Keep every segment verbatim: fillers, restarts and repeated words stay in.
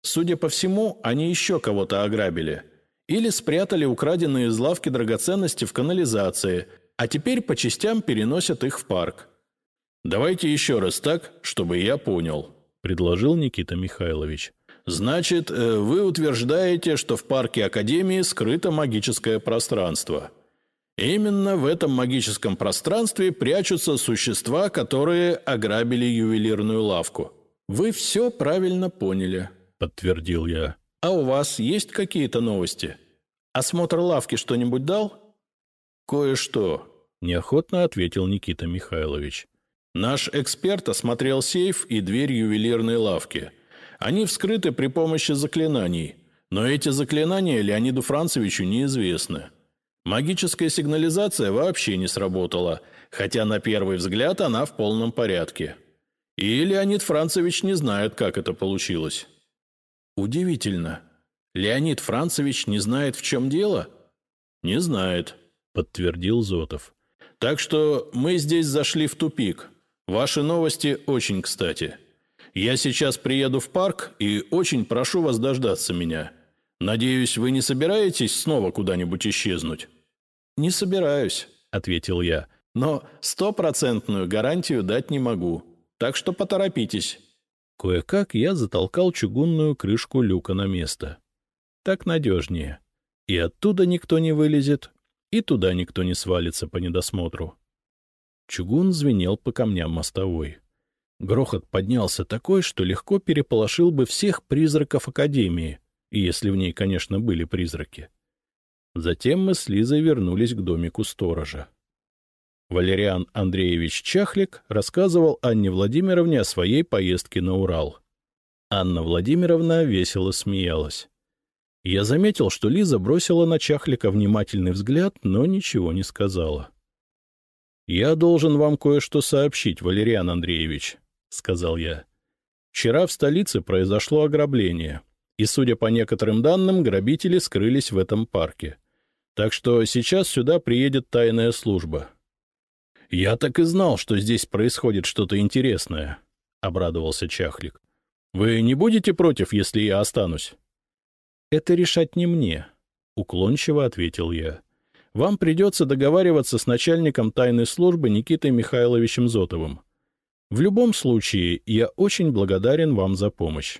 Судя по всему, они еще кого-то ограбили. Или спрятали украденные из лавки драгоценности в канализации, а теперь по частям переносят их в парк. «Давайте еще раз так, чтобы я понял», – предложил Никита Михайлович. «Значит, э, вы утверждаете, что в парке Академии скрыто магическое пространство. Именно в этом магическом пространстве прячутся существа, которые ограбили ювелирную лавку». «Вы все правильно поняли», – подтвердил я. «А у вас есть какие-то новости? Осмотр лавки что-нибудь дал?» «Кое-что», – неохотно ответил Никита Михайлович. «Наш эксперт осмотрел сейф и дверь ювелирной лавки. Они вскрыты при помощи заклинаний, но эти заклинания Леониду Францевичу неизвестны. Магическая сигнализация вообще не сработала, хотя на первый взгляд она в полном порядке. И Леонид Францевич не знает, как это получилось». «Удивительно. Леонид Францевич не знает, в чем дело?» «Не знает», – подтвердил Зотов. «Так что мы здесь зашли в тупик. Ваши новости очень кстати. Я сейчас приеду в парк и очень прошу вас дождаться меня. Надеюсь, вы не собираетесь снова куда-нибудь исчезнуть?» «Не собираюсь», – ответил я, – «но стопроцентную гарантию дать не могу. Так что поторопитесь». Кое-как я затолкал чугунную крышку люка на место. Так надежнее. И оттуда никто не вылезет, и туда никто не свалится по недосмотру. Чугун звенел по камням мостовой. Грохот поднялся такой, что легко переполошил бы всех призраков Академии, если в ней, конечно, были призраки. Затем мы с Лизой вернулись к домику сторожа. Валериан Андреевич Чахлик рассказывал Анне Владимировне о своей поездке на Урал. Анна Владимировна весело смеялась. Я заметил, что Лиза бросила на Чахлика внимательный взгляд, но ничего не сказала. «Я должен вам кое-что сообщить, Валериан Андреевич», — сказал я. «Вчера в столице произошло ограбление, и, судя по некоторым данным, грабители скрылись в этом парке. Так что сейчас сюда приедет тайная служба». «Я так и знал, что здесь происходит что-то интересное», — обрадовался Чахлик. «Вы не будете против, если я останусь?» «Это решать не мне», — уклончиво ответил я. «Вам придется договариваться с начальником тайной службы Никитой Михайловичем Зотовым. В любом случае, я очень благодарен вам за помощь».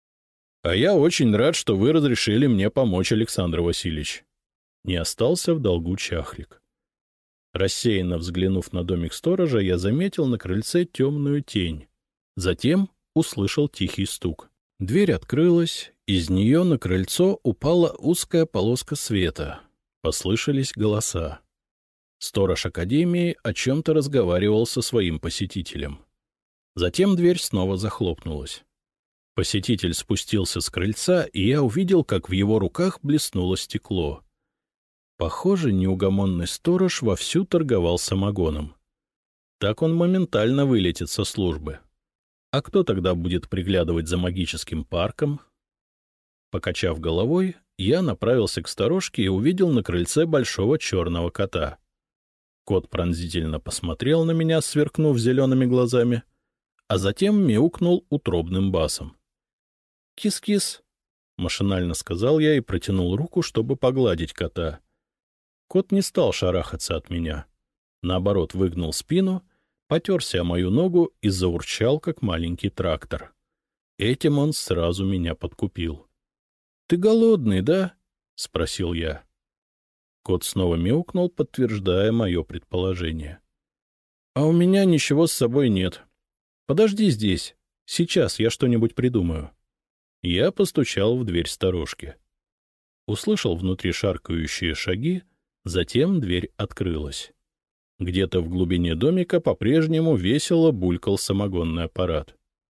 «А я очень рад, что вы разрешили мне помочь, Александр Васильевич». Не остался в долгу Чахлик. Рассеянно взглянув на домик сторожа, я заметил на крыльце темную тень. Затем услышал тихий стук. Дверь открылась, из нее на крыльцо упала узкая полоска света. Послышались голоса. Сторож Академии о чем-то разговаривал со своим посетителем. Затем дверь снова захлопнулась. Посетитель спустился с крыльца, и я увидел, как в его руках блеснуло стекло. Похоже, неугомонный сторож вовсю торговал самогоном. Так он моментально вылетит со службы. А кто тогда будет приглядывать за магическим парком? Покачав головой, я направился к сторожке и увидел на крыльце большого черного кота. Кот пронзительно посмотрел на меня, сверкнув зелеными глазами, а затем мяукнул утробным басом. «Кис-кис», — машинально сказал я и протянул руку, чтобы погладить кота. Кот не стал шарахаться от меня. Наоборот, выгнул спину, потерся о мою ногу и заурчал, как маленький трактор. Этим он сразу меня подкупил. «Ты голодный, да?» — спросил я. Кот снова мяукнул, подтверждая мое предположение. «А у меня ничего с собой нет. Подожди здесь. Сейчас я что-нибудь придумаю». Я постучал в дверь сторожки. Услышал внутри шаркающие шаги, затем дверь открылась. Где-то в глубине домика по-прежнему весело булькал самогонный аппарат.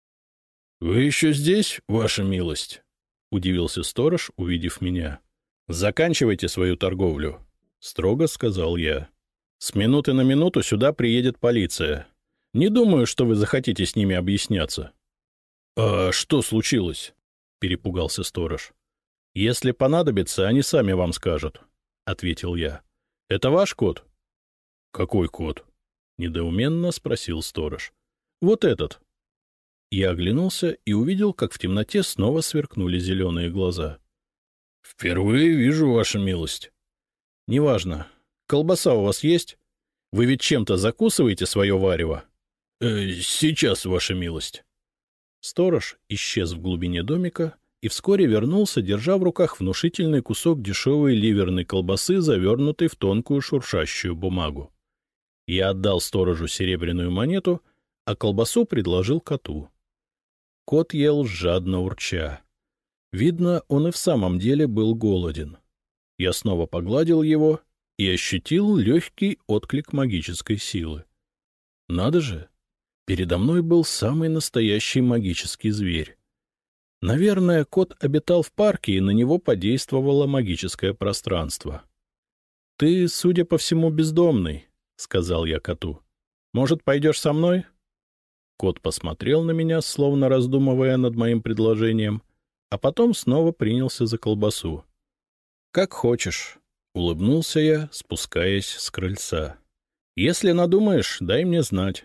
— Вы еще здесь, ваша милость? — удивился сторож, увидев меня. — Заканчивайте свою торговлю, — строго сказал я. — С минуты на минуту сюда приедет полиция. Не думаю, что вы захотите с ними объясняться. — А что случилось? — перепугался сторож. — Если понадобится, они сами вам скажут, — ответил я. — Это ваш кот? — Какой кот? — недоуменно спросил сторож. — Вот этот. Я оглянулся и увидел, как в темноте снова сверкнули зеленые глаза. — Впервые вижу, ваша милость. — Неважно. Колбаса у вас есть? Вы ведь чем-то закусываете свое варево? Э, — Сейчас, ваша милость. Сторож исчез в глубине домика и вскоре вернулся, держа в руках внушительный кусок дешевой ливерной колбасы, завернутый в тонкую шуршащую бумагу. Я отдал сторожу серебряную монету, а колбасу предложил коту. Кот ел жадно урча. Видно, он и в самом деле был голоден. Я снова погладил его и ощутил легкий отклик магической силы. Надо же! Передо мной был самый настоящий магический зверь. Наверное, кот обитал в парке, и на него подействовало магическое пространство. — Ты, судя по всему, бездомный, — сказал я коту. — Может, пойдешь со мной? Кот посмотрел на меня, словно раздумывая над моим предложением, а потом снова принялся за колбасу. — Как хочешь, — улыбнулся я, спускаясь с крыльца. — Если надумаешь, дай мне знать.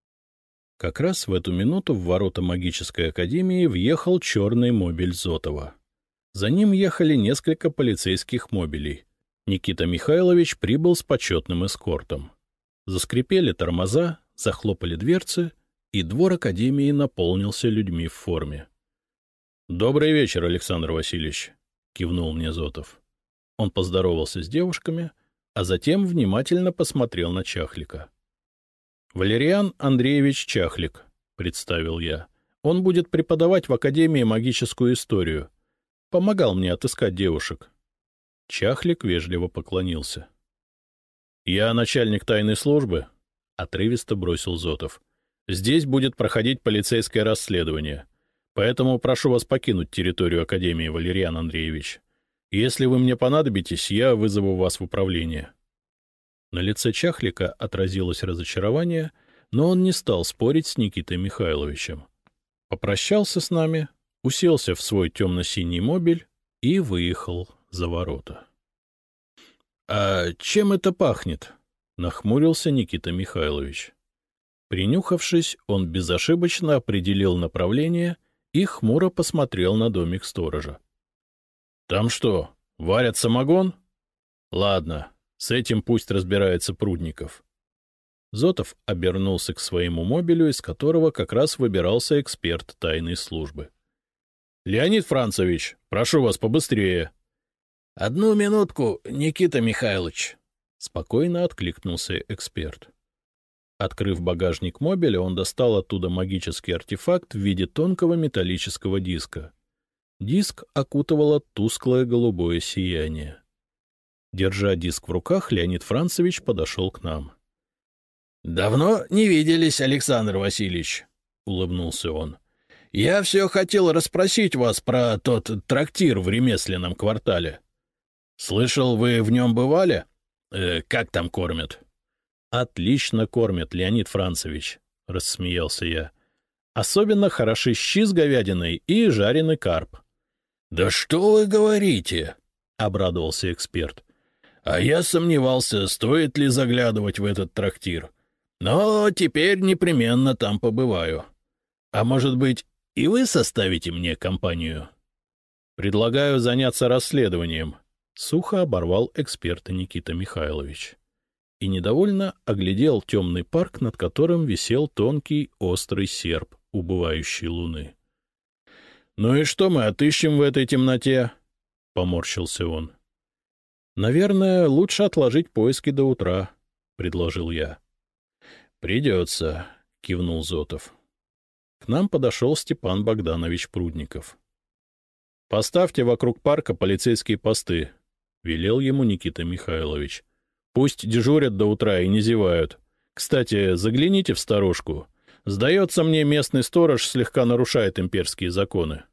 Как раз в эту минуту в ворота магической академии въехал черный мобиль Зотова. За ним ехали несколько полицейских мобилей. Никита Михайлович прибыл с почетным эскортом. Заскрипели тормоза, захлопали дверцы, и двор академии наполнился людьми в форме. — Добрый вечер, Александр Васильевич, — кивнул мне Зотов. Он поздоровался с девушками, а затем внимательно посмотрел на Чахлика. — Валериан Андреевич Чахлик, — представил я. Он будет преподавать в Академии магическую историю. Помогал мне отыскать девушек. Чахлик вежливо поклонился. — Я начальник тайной службы, — отрывисто бросил Зотов. — Здесь будет проходить полицейское расследование, поэтому прошу вас покинуть территорию Академии, Валериан Андреевич. Если вы мне понадобитесь, я вызову вас в управление. На лице Чахлика отразилось разочарование, но он не стал спорить с Никитой Михайловичем. Попрощался с нами, уселся в свой темно-синий мобиль и выехал за ворота. — А чем это пахнет? — нахмурился Никита Михайлович. Принюхавшись, он безошибочно определил направление и хмуро посмотрел на домик сторожа. — Там что, варят самогон? — Ладно, с этим пусть разбирается Прудников. Зотов обернулся к своему мобилю, из которого как раз выбирался эксперт тайной службы. — Леонид Францевич, прошу вас побыстрее. — Одну минутку, Никита Михайлович, — спокойно откликнулся эксперт. Открыв багажник мобиля, он достал оттуда магический артефакт в виде тонкого металлического диска. Диск окутывало тусклое голубое сияние. Держа диск в руках, Леонид Францевич подошел к нам. — Давно не виделись, Александр Васильевич, — улыбнулся он. — Я все хотел расспросить вас про тот трактир в ремесленном квартале. Слышал, вы в нем бывали? Э, как там кормят? — Отлично кормят, Леонид Францевич, — рассмеялся я. — Особенно хороши щи с говядиной и жареный карп. — Да что вы говорите? — обрадовался эксперт. — А я сомневался, стоит ли заглядывать в этот трактир. Но теперь непременно там побываю. А может быть, и вы составите мне компанию? — Предлагаю заняться расследованием, — сухо оборвал эксперта Никита Михайлович. И недовольно оглядел темный парк, над которым висел тонкий острый серп убывающей луны. — Ну и что мы отыщем в этой темноте? — поморщился он. — Наверное, лучше отложить поиски до утра, — предложил я. — Придется, — кивнул Зотов. К нам подошел Степан Богданович Прудников. — Поставьте вокруг парка полицейские посты, — велел ему Никита Михайлович. — Пусть дежурят до утра и не зевают. Кстати, загляните в сторожку. Сдается мне, местный сторож слегка нарушает имперские законы.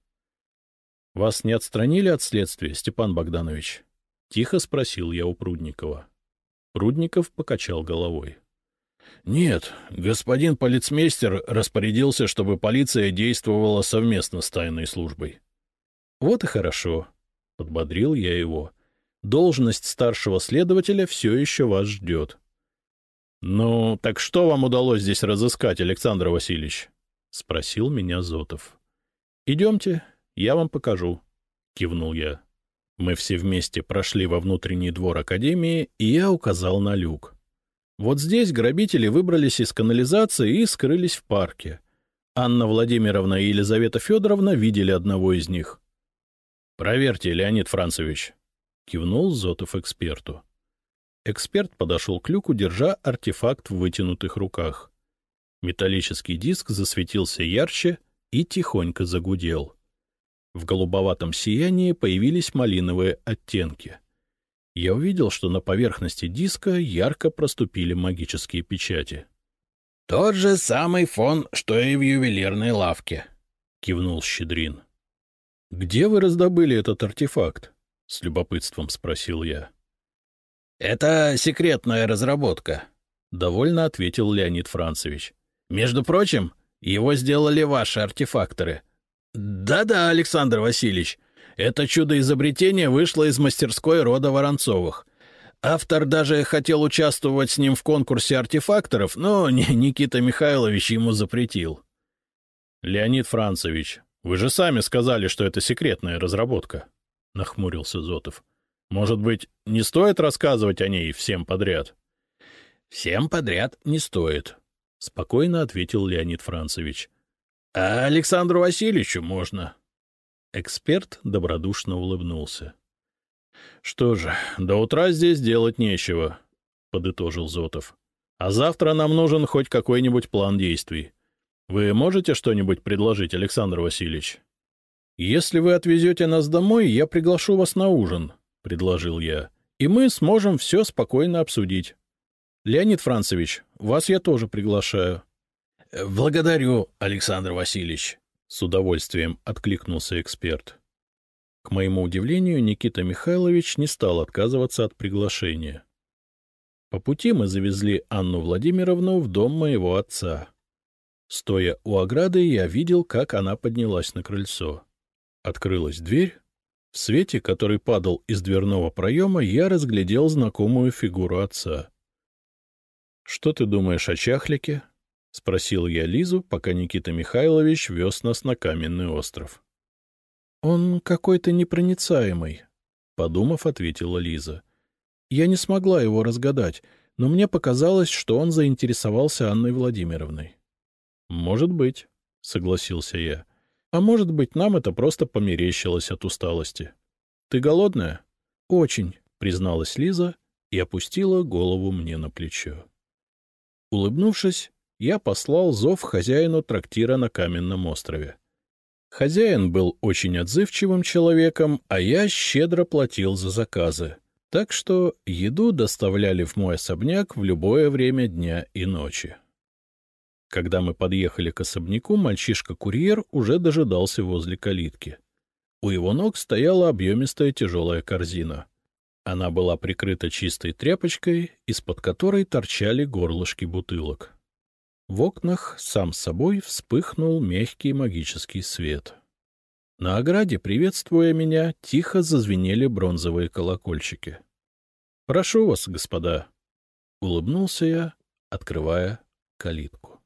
— Вас не отстранили от следствия, Степан Богданович? — тихо спросил я у Прудникова. Прудников покачал головой. — Нет, господин полицмейстер распорядился, чтобы полиция действовала совместно с тайной службой. — Вот и хорошо, — подбодрил я его. Должность старшего следователя все еще вас ждет. — Ну, так что вам удалось здесь разыскать, Александр Васильевич? — спросил меня Зотов. — Идемте, я вам покажу, — кивнул я. Мы все вместе прошли во внутренний двор академии, и я указал на люк. Вот здесь грабители выбрались из канализации и скрылись в парке. Анна Владимировна и Елизавета Федоровна видели одного из них. — Проверьте, Леонид Францевич, — кивнул Зотов эксперту. Эксперт подошел к люку, держа артефакт в вытянутых руках. Металлический диск засветился ярче и тихонько загудел. В голубоватом сиянии появились малиновые оттенки. Я увидел, что на поверхности диска ярко проступили магические печати. — Тот же самый фон, что и в ювелирной лавке, — кивнул Щедрин. — Где вы раздобыли этот артефакт? — с любопытством спросил я. — Это секретная разработка, — довольно ответил Леонид Францевич. — Между прочим, его сделали ваши артефакторы. Да-да, Александр Васильевич, это чудо-изобретение вышло из мастерской рода Воронцовых. Автор даже хотел участвовать с ним в конкурсе артефакторов, но Никита Михайлович ему запретил. — Леонид Францевич, вы же сами сказали, что это секретная разработка, — нахмурился Зотов. — Может быть, не стоит рассказывать о ней всем подряд? — Всем подряд не стоит, — спокойно ответил Леонид Францевич. — А Александру Васильевичу можно. Эксперт добродушно улыбнулся. — Что же, до утра здесь делать нечего, — подытожил Зотов. — А завтра нам нужен хоть какой-нибудь план действий. Вы можете что-нибудь предложить, Александр Васильевич? — Если вы отвезете нас домой, я приглашу вас на ужин, — предложил я, — и мы сможем все спокойно обсудить. Леонид Францевич, вас я тоже приглашаю. — Благодарю, Александр Васильевич, — с удовольствием откликнулся эксперт. К моему удивлению, Никита Михайлович не стал отказываться от приглашения. По пути мы завезли Анну Владимировну в дом моего отца. Стоя у ограды, я видел, как она поднялась на крыльцо. Открылась дверь. В свете, который падал из дверного проема, я разглядел знакомую фигуру отца. — Что ты думаешь о чахлике? — спросил я Лизу, пока Никита Михайлович вез нас на каменный остров. — Он какой-то непроницаемый, — подумав, ответила Лиза. Я не смогла его разгадать, но мне показалось, что он заинтересовался Анной Владимировной. — Может быть, — согласился я. — А может быть, нам это просто померещилось от усталости. — Ты голодная? — Очень, — призналась Лиза и опустила голову мне на плечо. Улыбнувшись, я послал зов хозяину трактира на каменном острове. Хозяин был очень отзывчивым человеком, а я щедро платил за заказы, так что еду доставляли в мой особняк в любое время дня и ночи. Когда мы подъехали к особняку, мальчишка-курьер уже дожидался возле калитки. У его ног стояла объемистая тяжелая корзина. Она была прикрыта чистой тряпочкой, из-под которой торчали горлышки бутылок. В окнах сам собой вспыхнул мягкий магический свет. На ограде, приветствуя меня, тихо зазвенели бронзовые колокольчики. — Прошу вас, господа! — улыбнулся я, открывая калитку.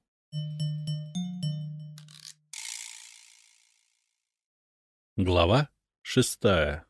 Глава шестая.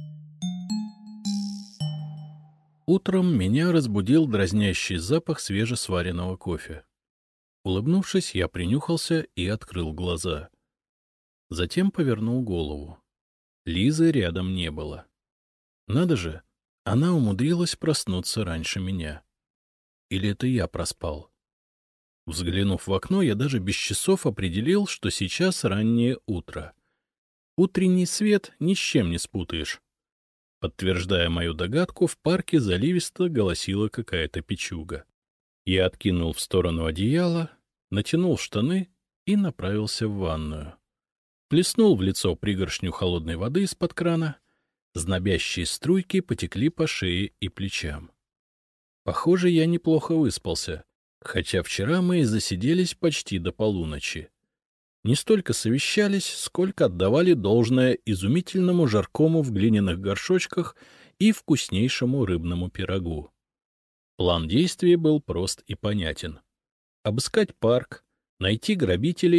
Утром меня разбудил дразнящий запах свежесваренного кофе. Улыбнувшись, я принюхался и открыл глаза. Затем повернул голову. Лизы рядом не было. Надо же, она умудрилась проснуться раньше меня. Или это я проспал? Взглянув в окно, я даже без часов определил, что сейчас раннее утро. Утренний свет ни с чем не спутаешь. Подтверждая мою догадку, в парке заливисто голосила какая-то печуга. Я откинул в сторону одеяло, натянул штаны и направился в ванную. Плеснул в лицо пригоршню холодной воды из-под крана, знобящие струйки потекли по шее и плечам. Похоже, я неплохо выспался, хотя вчера мы и засиделись почти до полуночи. Не столько совещались, сколько отдавали должное изумительному жаркому в глиняных горшочках и вкуснейшему рыбному пирогу. План действий был прост и понятен. Обыскать парк, найти грабителей,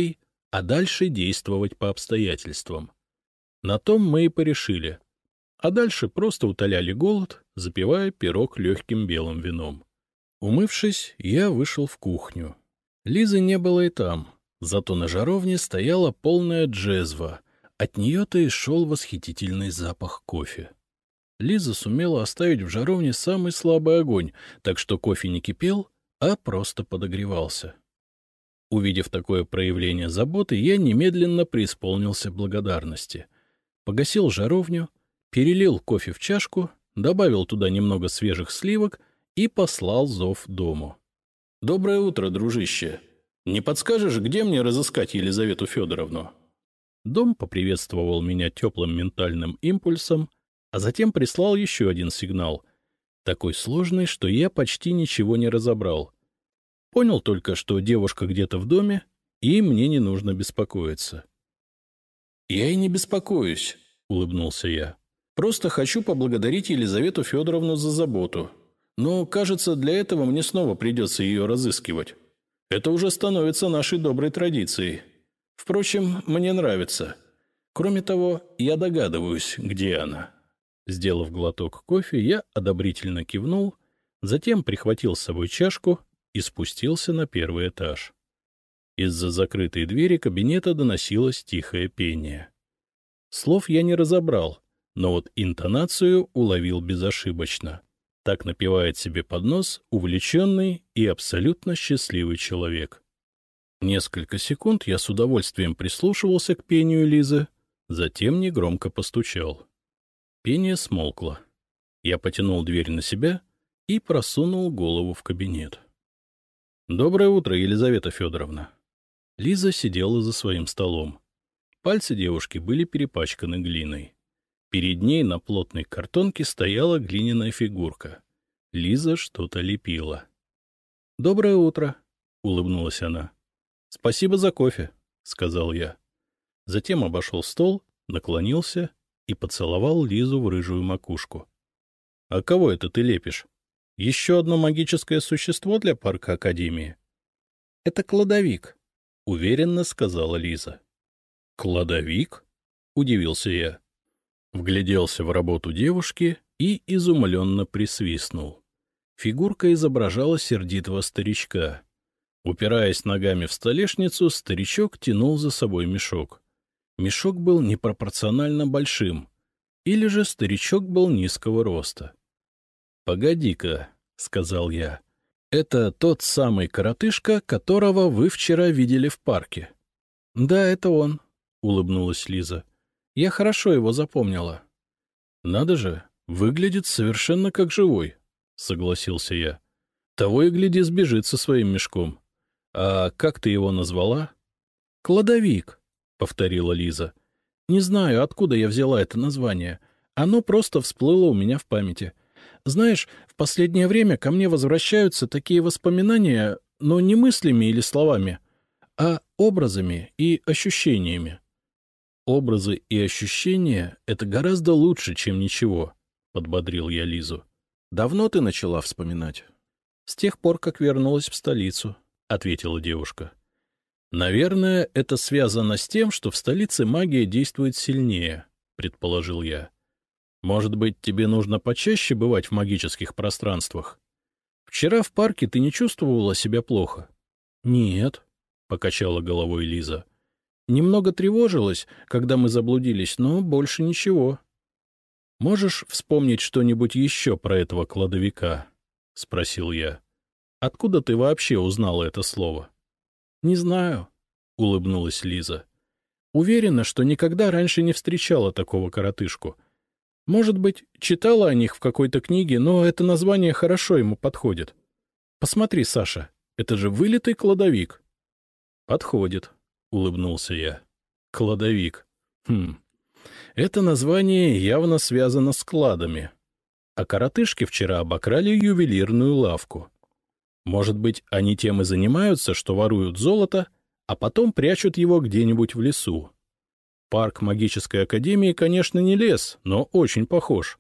а дальше действовать по обстоятельствам. На том мы и порешили. А дальше просто утоляли голод, запивая пирог легким белым вином. Умывшись, я вышел в кухню. Лизы не было и там, зато на жаровне стояла полная джезва. От нее-то и шел восхитительный запах кофе. Лиза сумела оставить в жаровне самый слабый огонь, так что кофе не кипел, а просто подогревался. Увидев такое проявление заботы, я немедленно преисполнился благодарности. Погасил жаровню, перелил кофе в чашку, добавил туда немного свежих сливок и послал зов дому. — Доброе утро, дружище. Не подскажешь, где мне разыскать Елизавету Федоровну? Дом поприветствовал меня теплым ментальным импульсом, а затем прислал еще один сигнал, такой сложный, что я почти ничего не разобрал. Понял только, что девушка где-то в доме, и мне не нужно беспокоиться. — Я и не беспокоюсь, — улыбнулся я. — Просто хочу поблагодарить Елизавету Федоровну за заботу. Но, кажется, для этого мне снова придется ее разыскивать. Это уже становится нашей доброй традицией. Впрочем, мне нравится. Кроме того, я догадываюсь, где она. Сделав глоток кофе, я одобрительно кивнул, затем прихватил с собой чашку и спустился на первый этаж. Из-за закрытой двери кабинета доносилось тихое пение. Слов я не разобрал, но вот интонацию уловил безошибочно. Так напевает себе под нос увлеченный и абсолютно счастливый человек. Несколько секунд я с удовольствием прислушивался к пению Лизы, затем негромко постучал. Пение смолкло. Я потянул дверь на себя и просунул голову в кабинет. — Доброе утро, Елизавета Федоровна. Лиза сидела за своим столом. Пальцы девушки были перепачканы глиной. Перед ней на плотной картонке стояла глиняная фигурка. Лиза что-то лепила. — Доброе утро, — улыбнулась она. — Спасибо за кофе, — сказал я. Затем обошел стол, наклонился и поцеловал Лизу в рыжую макушку. — А кого это ты лепишь? Еще одно магическое существо для парка Академии? — Это кладовик, — уверенно сказала Лиза. — Кладовик? — удивился я. Вгляделся в работу девушки и изумленно присвистнул. Фигурка изображала сердитого старичка. Упираясь ногами в столешницу, старичок тянул за собой мешок. Мешок был непропорционально большим, или же старичок был низкого роста. — Погоди-ка, — сказал я, — это тот самый коротышка, которого вы вчера видели в парке. — Да, это он, — улыбнулась Лиза. — Я хорошо его запомнила. — Надо же, выглядит совершенно как живой, — согласился я. — Того и гляди сбежит со своим мешком. — А как ты его назвала? — Кладовик, — повторила Лиза. — Не знаю, откуда я взяла это название. Оно просто всплыло у меня в памяти. Знаешь, в последнее время ко мне возвращаются такие воспоминания, но не мыслями или словами, а образами и ощущениями. Образы и ощущения — это гораздо лучше, чем ничего, — подбодрил я Лизу. — Давно ты начала вспоминать? — С тех пор, как вернулась в столицу, — ответила девушка. — Наверное, это связано с тем, что в столице магия действует сильнее, — предположил я. — Может быть, тебе нужно почаще бывать в магических пространствах? Вчера в парке ты не чувствовала себя плохо? — Нет, — покачала головой Лиза. Немного тревожилась, когда мы заблудились, но больше ничего. — Можешь вспомнить что-нибудь еще про этого кладовика? — спросил я. — Откуда ты вообще узнала это слово? — Не знаю, — улыбнулась Лиза. — Уверена, что никогда раньше не встречала такого коротышку. Может быть, читала о них в какой-то книге, но это название хорошо ему подходит. Посмотри, Саша, это же вылитый кладовик. — Подходит. — улыбнулся я. — Кладовик. Хм. Это название явно связано с кладами. А коротышки вчера обокрали ювелирную лавку. Может быть, они тем и занимаются, что воруют золото, а потом прячут его где-нибудь в лесу. Парк магической академии, конечно, не лес, но очень похож.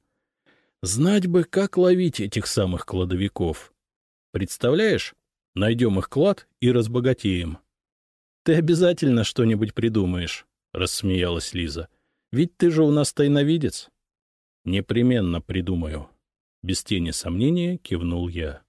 Знать бы, как ловить этих самых кладовиков. Представляешь, найдем их клад и разбогатеем. Ты обязательно что-нибудь придумаешь, — рассмеялась Лиза. Ведь ты же у нас тайновидец. Непременно придумаю. Без тени сомнения кивнул я.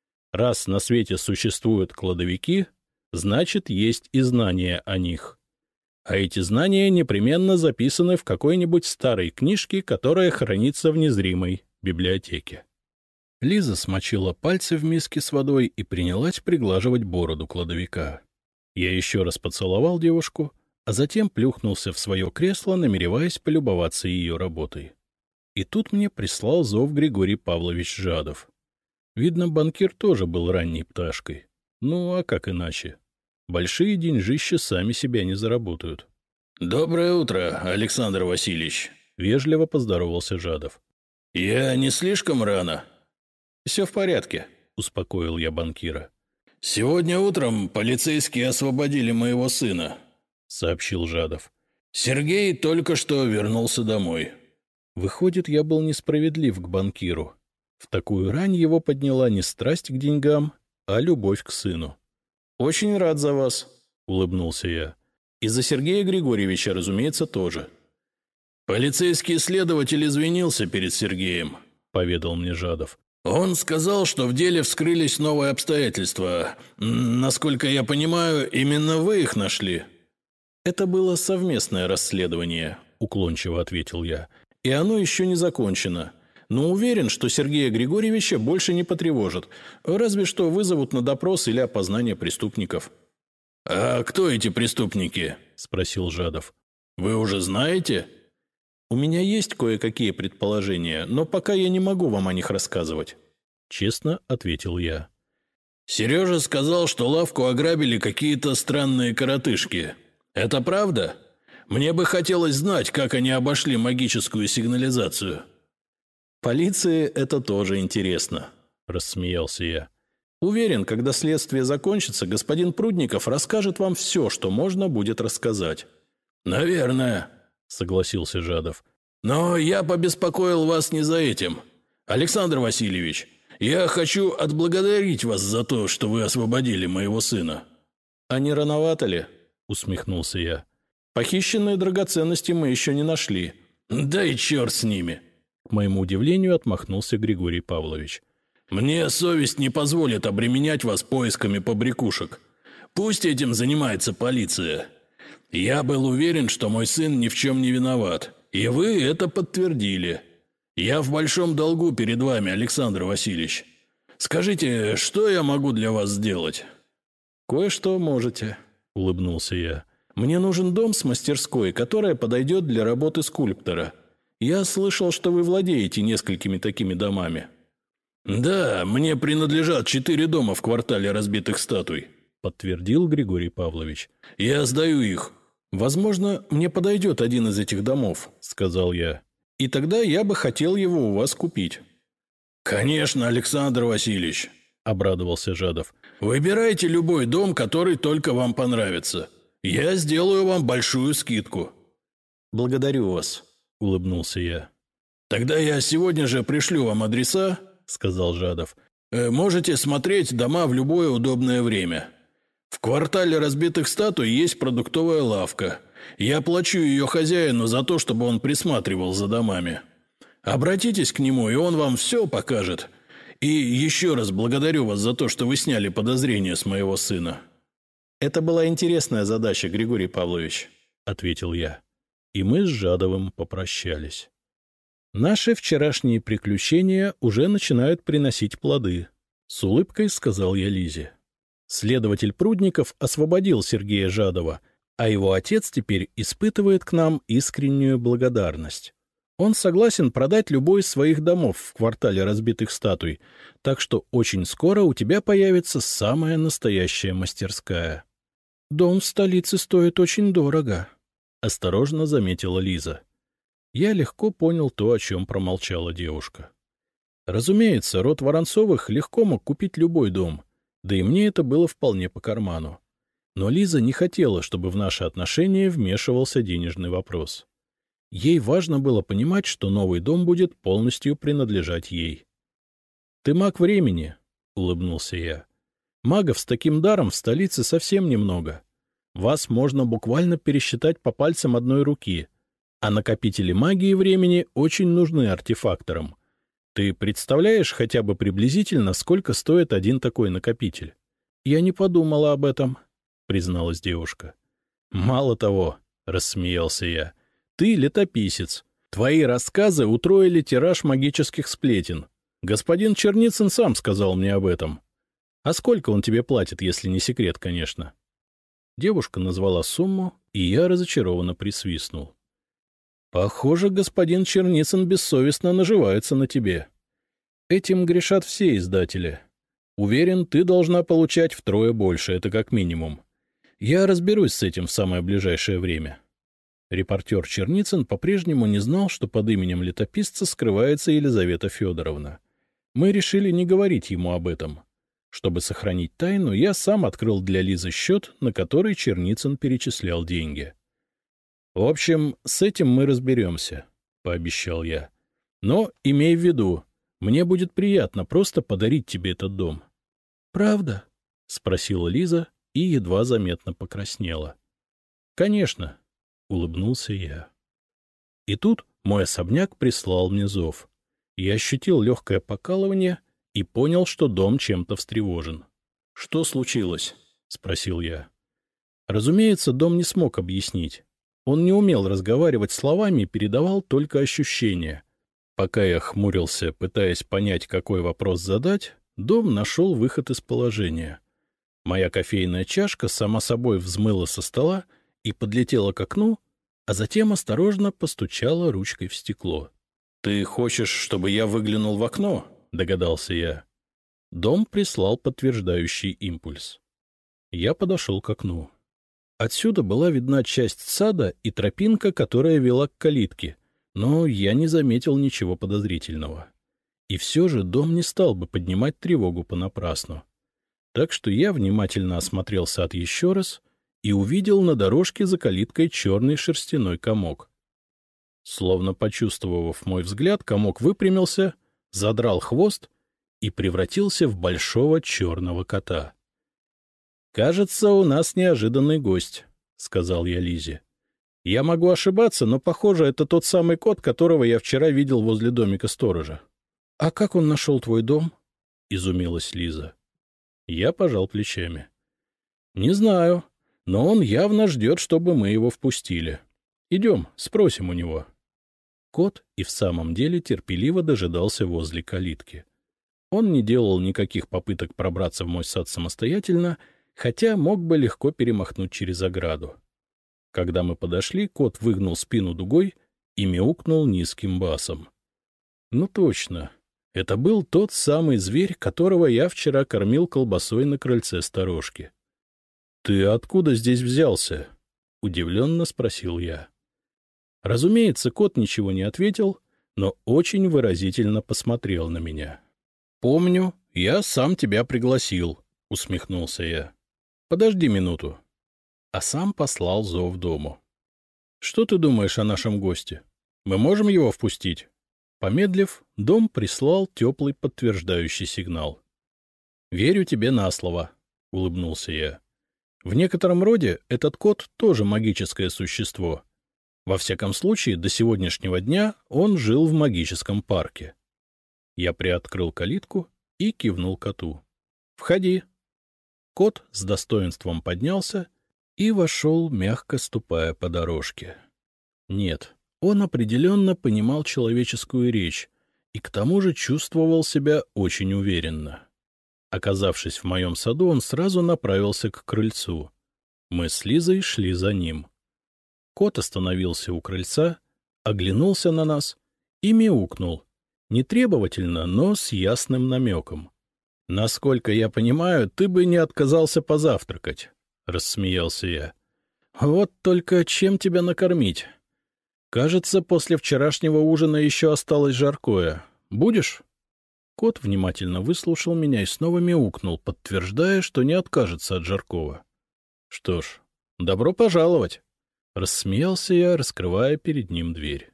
Раз на свете существуют кладовики, значит, есть и знания о них. А эти знания непременно записаны в какой-нибудь старой книжке, которая хранится в незримой библиотеке. Лиза смочила пальцы в миске с водой и принялась приглаживать бороду кладовика. Я еще раз поцеловал девушку, а затем плюхнулся в свое кресло, намереваясь полюбоваться ее работой. И тут мне прислал зов Григорий Павлович Жадов. Видно, банкир тоже был ранней пташкой. Ну, а как иначе? Большие деньжища сами себя не заработают. — Доброе утро, Александр Васильевич, — вежливо поздоровался Жадов. — Я не слишком рано? — Все в порядке, — успокоил я банкира. — Сегодня утром полицейские освободили моего сына, — сообщил Жадов. — Сергей только что вернулся домой. Выходит, я был несправедлив к банкиру. В такую рань его подняла не страсть к деньгам, а любовь к сыну. — Очень рад за вас, — улыбнулся я. — И за Сергея Григорьевича, разумеется, тоже. — Полицейский следователь извинился перед Сергеем, — поведал мне Жадов. Он сказал, что в деле вскрылись новые обстоятельства. Насколько я понимаю, именно вы их нашли. — Это было совместное расследование, — уклончиво ответил я. — И оно еще не закончено. Но уверен, что Сергея Григорьевича больше не потревожат, разве что вызовут на допрос или опознание преступников. — А кто эти преступники? — спросил Жадов. — Вы уже знаете? — У меня есть кое-какие предположения, но пока я не могу вам о них рассказывать. — честно ответил я. — Сережа сказал, что лавку ограбили какие-то странные коротышки. Это правда? Мне бы хотелось знать, как они обошли магическую сигнализацию. — Полиции это тоже интересно, — рассмеялся я. Уверен, когда следствие закончится, господин Прудников расскажет вам все, что можно будет рассказать. — Наверное, — согласился Жадов. — Но я побеспокоил вас не за этим. Александр Васильевич, я хочу отблагодарить вас за то, что вы освободили моего сына. — А не рановато ли? — усмехнулся я. — Похищенные драгоценности мы еще не нашли. — Да и черт с ними! К моему удивлению отмахнулся Григорий Павлович. «Мне совесть не позволит обременять вас поисками побрякушек. Пусть этим занимается полиция. Я был уверен, что мой сын ни в чем не виноват, и вы это подтвердили. Я в большом долгу перед вами, Александр Васильевич. Скажите, что я могу для вас сделать?» «Кое-что можете», — улыбнулся я. «Мне нужен дом с мастерской, которая подойдет для работы скульптора. Я слышал, что вы владеете несколькими такими домами». «Да, мне принадлежат четыре дома в квартале разбитых статуй», — подтвердил Григорий Павлович. «Я сдаю их». «Возможно, мне подойдет один из этих домов», — сказал я. «И тогда я бы хотел его у вас купить». «Конечно, Александр Васильевич», — обрадовался Жадов. «Выбирайте любой дом, который только вам понравится. Я сделаю вам большую скидку». «Благодарю вас», — улыбнулся я. «Тогда я сегодня же пришлю вам адреса», — сказал Жадов. э, «Можете смотреть дома в любое удобное время. В квартале разбитых статуй есть продуктовая лавка. Я плачу ее хозяину за то, чтобы он присматривал за домами. Обратитесь к нему, и он вам все покажет. И еще раз благодарю вас за то, что вы сняли подозрения с моего сына». «Это была интересная задача, Григорий Павлович», — ответил я. И мы с Жадовым попрощались. Наши вчерашние приключения уже начинают приносить плоды, — с улыбкой сказал я Лизе. Следователь Прудников освободил Сергея Жадова, а его отец теперь испытывает к нам искреннюю благодарность. Он согласен продать любой из своих домов в квартале разбитых статуй, так что очень скоро у тебя появится самая настоящая мастерская. — Дом в столице стоит очень дорого, — осторожно заметила Лиза. Я легко понял то, о чем промолчала девушка. Разумеется, род Воронцовых легко мог купить любой дом, да и мне это было вполне по карману. Но Лиза не хотела, чтобы в наши отношения вмешивался денежный вопрос. Ей важно было понимать, что новый дом будет полностью принадлежать ей. — Ты маг времени, — улыбнулся я. — Магов с таким даром в столице совсем немного. Вас можно буквально пересчитать по пальцам одной руки, а накопители магии времени очень нужны артефакторам. Ты представляешь хотя бы приблизительно, сколько стоит один такой накопитель? — Я не подумала об этом, — призналась девушка. — Мало того, — рассмеялся я, — ты летописец. Твои рассказы утроили тираж магических сплетен. Господин Черницын сам сказал мне об этом. А сколько он тебе платит, если не секрет, конечно? Девушка назвала сумму, и я разочарованно присвистнул. — Похоже, господин Черницын бессовестно наживается на тебе. Этим грешат все издатели. Уверен, ты должна получать втрое больше, это как минимум. Я разберусь с этим в самое ближайшее время. Репортер Черницын по-прежнему не знал, что под именем летописца скрывается Елизавета Федоровна. Мы решили не говорить ему об этом. Чтобы сохранить тайну, я сам открыл для Лизы счет, на который Черницын перечислял деньги. — В общем, с этим мы разберемся, — пообещал я. — Но имей в виду, мне будет приятно просто подарить тебе этот дом. — Правда? — спросила Лиза и едва заметно покраснела. — Конечно, — улыбнулся я. И тут мой особняк прислал мне зов. Я ощутил легкое покалывание и понял, что дом чем-то встревожен. — Что случилось? — спросил я. Разумеется, дом не смог объяснить. Он не умел разговаривать словами и передавал только ощущения. Пока я хмурился, пытаясь понять, какой вопрос задать, дом нашел выход из положения. Моя кофейная чашка сама собой взмыла со стола и подлетела к окну, а затем осторожно постучала ручкой в стекло. — Ты хочешь, чтобы я выглянул в окно? — догадался я. Дом прислал подтверждающий импульс. Я подошел к окну. Отсюда была видна часть сада и тропинка, которая вела к калитке, но я не заметил ничего подозрительного. И все же дом не стал бы поднимать тревогу понапрасну. Так что я внимательно осмотрел сад еще раз и увидел на дорожке за калиткой черный шерстяной комок. Словно почувствовав мой взгляд, комок выпрямился, задрал хвост и превратился в большого черного кота. — Кажется, у нас неожиданный гость, — сказал я Лизе. — Я могу ошибаться, но, похоже, это тот самый кот, которого я вчера видел возле домика сторожа. — А как он нашел твой дом? — изумилась Лиза. Я пожал плечами. — Не знаю, но он явно ждет, чтобы мы его впустили. Идем, спросим у него. Кот и в самом деле терпеливо дожидался возле калитки. Он не делал никаких попыток пробраться в мой сад самостоятельно, хотя мог бы легко перемахнуть через ограду. Когда мы подошли, кот выгнул спину дугой и мяукнул низким басом. Ну точно, это был тот самый зверь, которого я вчера кормил колбасой на крыльце сторожки. — Ты откуда здесь взялся? — удивленно спросил я. Разумеется, кот ничего не ответил, но очень выразительно посмотрел на меня. — Помню, я сам тебя пригласил, — усмехнулся я. — Подожди минуту. А сам послал зов дому. — Что ты думаешь о нашем госте? Мы можем его впустить? Помедлив, дом прислал теплый подтверждающий сигнал. — Верю тебе на слово, — улыбнулся я. В некотором роде этот кот тоже магическое существо. Во всяком случае, до сегодняшнего дня он жил в магическом парке. Я приоткрыл калитку и кивнул коту. — Входи. Кот с достоинством поднялся и вошел, мягко ступая по дорожке. Нет, он определенно понимал человеческую речь и к тому же чувствовал себя очень уверенно. Оказавшись в моем саду, он сразу направился к крыльцу. Мы с Лизой шли за ним. Кот остановился у крыльца, оглянулся на нас и мяукнул. Не требовательно, но с ясным намеком. — Насколько я понимаю, ты бы не отказался позавтракать, — рассмеялся я. — Вот только чем тебя накормить? Кажется, после вчерашнего ужина еще осталось жаркое. Будешь? Кот внимательно выслушал меня и снова мяукнул, подтверждая, что не откажется от жаркого. — Что ж, добро пожаловать! — рассмеялся я, раскрывая перед ним дверь.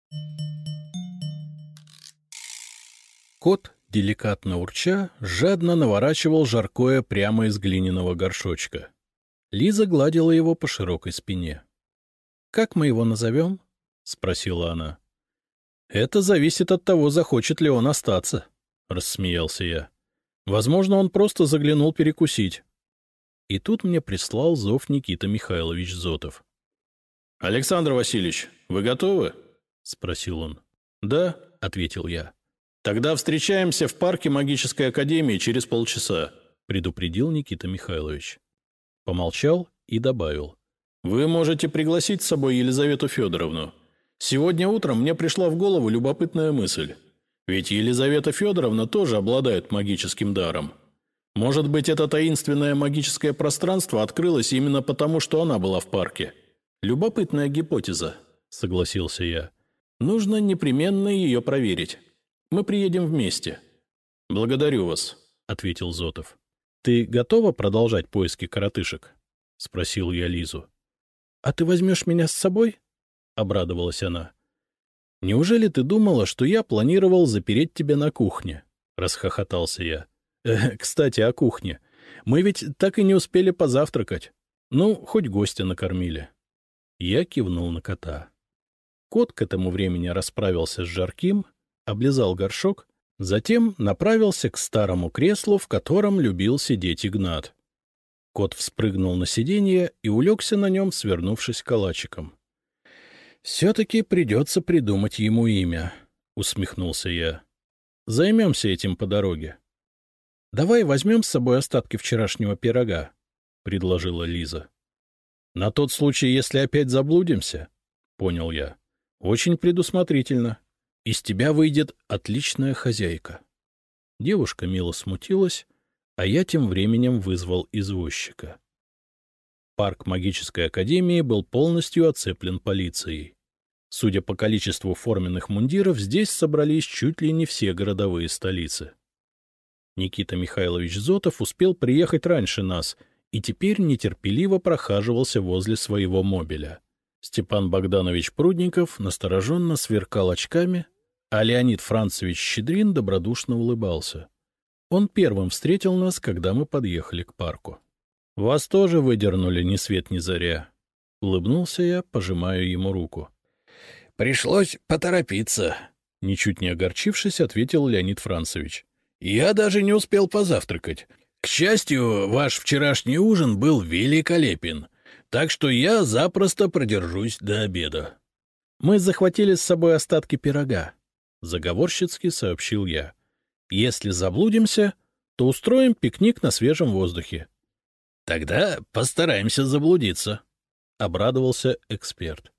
Кот, деликатно урча, жадно наворачивал жаркое прямо из глиняного горшочка. Лиза гладила его по широкой спине. — Как мы его назовем? — спросила она. — Это зависит от того, захочет ли он остаться, — рассмеялся я. — Возможно, он просто заглянул перекусить. И тут мне прислал зов Никита Михайлович Зотов. — Александр Васильевич, вы готовы? — спросил он. — Да, — ответил я. — Тогда встречаемся в парке магической академии через полчаса, — предупредил Никита Михайлович. Помолчал и добавил. — Вы можете пригласить с собой Елизавету Федоровну. Сегодня утром мне пришла в голову любопытная мысль. Ведь Елизавета Федоровна тоже обладает магическим даром. Может быть, это таинственное магическое пространство открылось именно потому, что она была в парке. Любопытная гипотеза, — согласился я. Нужно непременно ее проверить. Мы приедем вместе. — Благодарю вас, — ответил Зотов. — Ты готова продолжать поиски коротышек? — спросил я Лизу. — А ты возьмешь меня с собой? — обрадовалась она. — Неужели ты думала, что я планировал запереть тебя на кухне? — расхохотался я. Э, — Кстати, о кухне. Мы ведь так и не успели позавтракать. Ну, хоть гостя накормили. Я кивнул на кота. Кот к этому времени расправился с жарким, облизал горшок, затем направился к старому креслу, в котором любил сидеть Игнат. Кот вспрыгнул на сиденье и улегся на нем, свернувшись калачиком. — Все-таки придется придумать ему имя, — усмехнулся я. — Займемся этим по дороге. — Давай возьмем с собой остатки вчерашнего пирога, — предложила Лиза. — На тот случай, если опять заблудимся, — понял я. — Очень предусмотрительно. Из тебя выйдет отличная хозяйка. Девушка мило смутилась, а я тем временем вызвал извозчика. Парк магической академии был полностью оцеплен полицией. Судя по количеству форменных мундиров, здесь собрались чуть ли не все городовые столицы. Никита Михайлович Зотов успел приехать раньше нас и теперь нетерпеливо прохаживался возле своего мобиля. Степан Богданович Прудников настороженно сверкал очками, а Леонид Францевич Щедрин добродушно улыбался. Он первым встретил нас, когда мы подъехали к парку. — Вас тоже выдернули ни свет ни заря. — улыбнулся я, пожимая ему руку. — Пришлось поторопиться, — ничуть не огорчившись, ответил Леонид Францевич. — Я даже не успел позавтракать. К счастью, ваш вчерашний ужин был великолепен, так что я запросто продержусь до обеда. — Мы захватили с собой остатки пирога, — заговорщицки сообщил я. — Если заблудимся, то устроим пикник на свежем воздухе. — Тогда постараемся заблудиться, — обрадовался эксперт.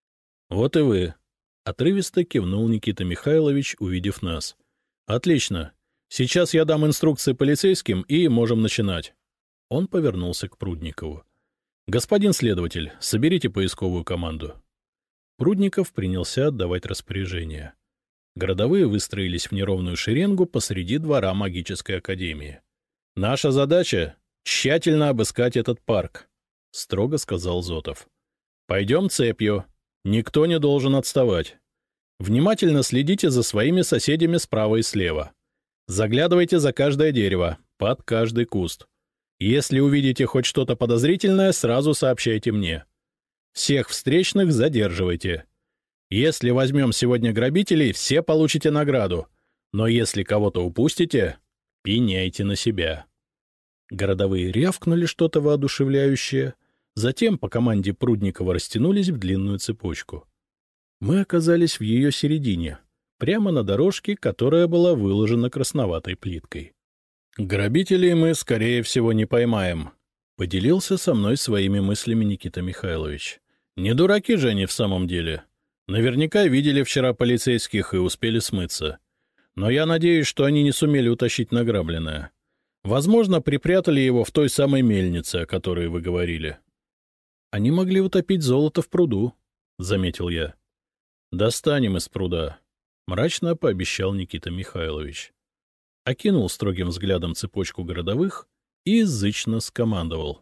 — Вот и вы, — отрывисто кивнул Никита Михайлович, увидев нас. — Отлично. Сейчас я дам инструкции полицейским, и можем начинать. Он повернулся к Прудникову. — Господин следователь, соберите поисковую команду. Прудников принялся отдавать распоряжения. Городовые выстроились в неровную шеренгу посреди двора магической академии. — Наша задача — тщательно обыскать этот парк, — строго сказал Зотов. — Пойдем цепью. Никто не должен отставать. Внимательно следите за своими соседями справа и слева. Заглядывайте за каждое дерево, под каждый куст. Если увидите хоть что-то подозрительное, сразу сообщайте мне. Всех встречных задерживайте. Если возьмем сегодня грабителей, все получите награду. Но если кого-то упустите, пеняйте на себя. Городовые рявкнули что-то воодушевляющее, затем по команде Прудникова растянулись в длинную цепочку. Мы оказались в ее середине, прямо на дорожке, которая была выложена красноватой плиткой. «Грабителей мы, скорее всего, не поймаем», — поделился со мной своими мыслями Никита Михайлович. «Не дураки же они в самом деле. Наверняка видели вчера полицейских и успели смыться. Но я надеюсь, что они не сумели утащить награбленное. Возможно, припрятали его в той самой мельнице, о которой вы говорили». «Они могли утопить золото в пруду», — заметил я. «Достанем из пруда», — мрачно пообещал Никита Михайлович. Окинул строгим взглядом цепочку городовых и язычно скомандовал.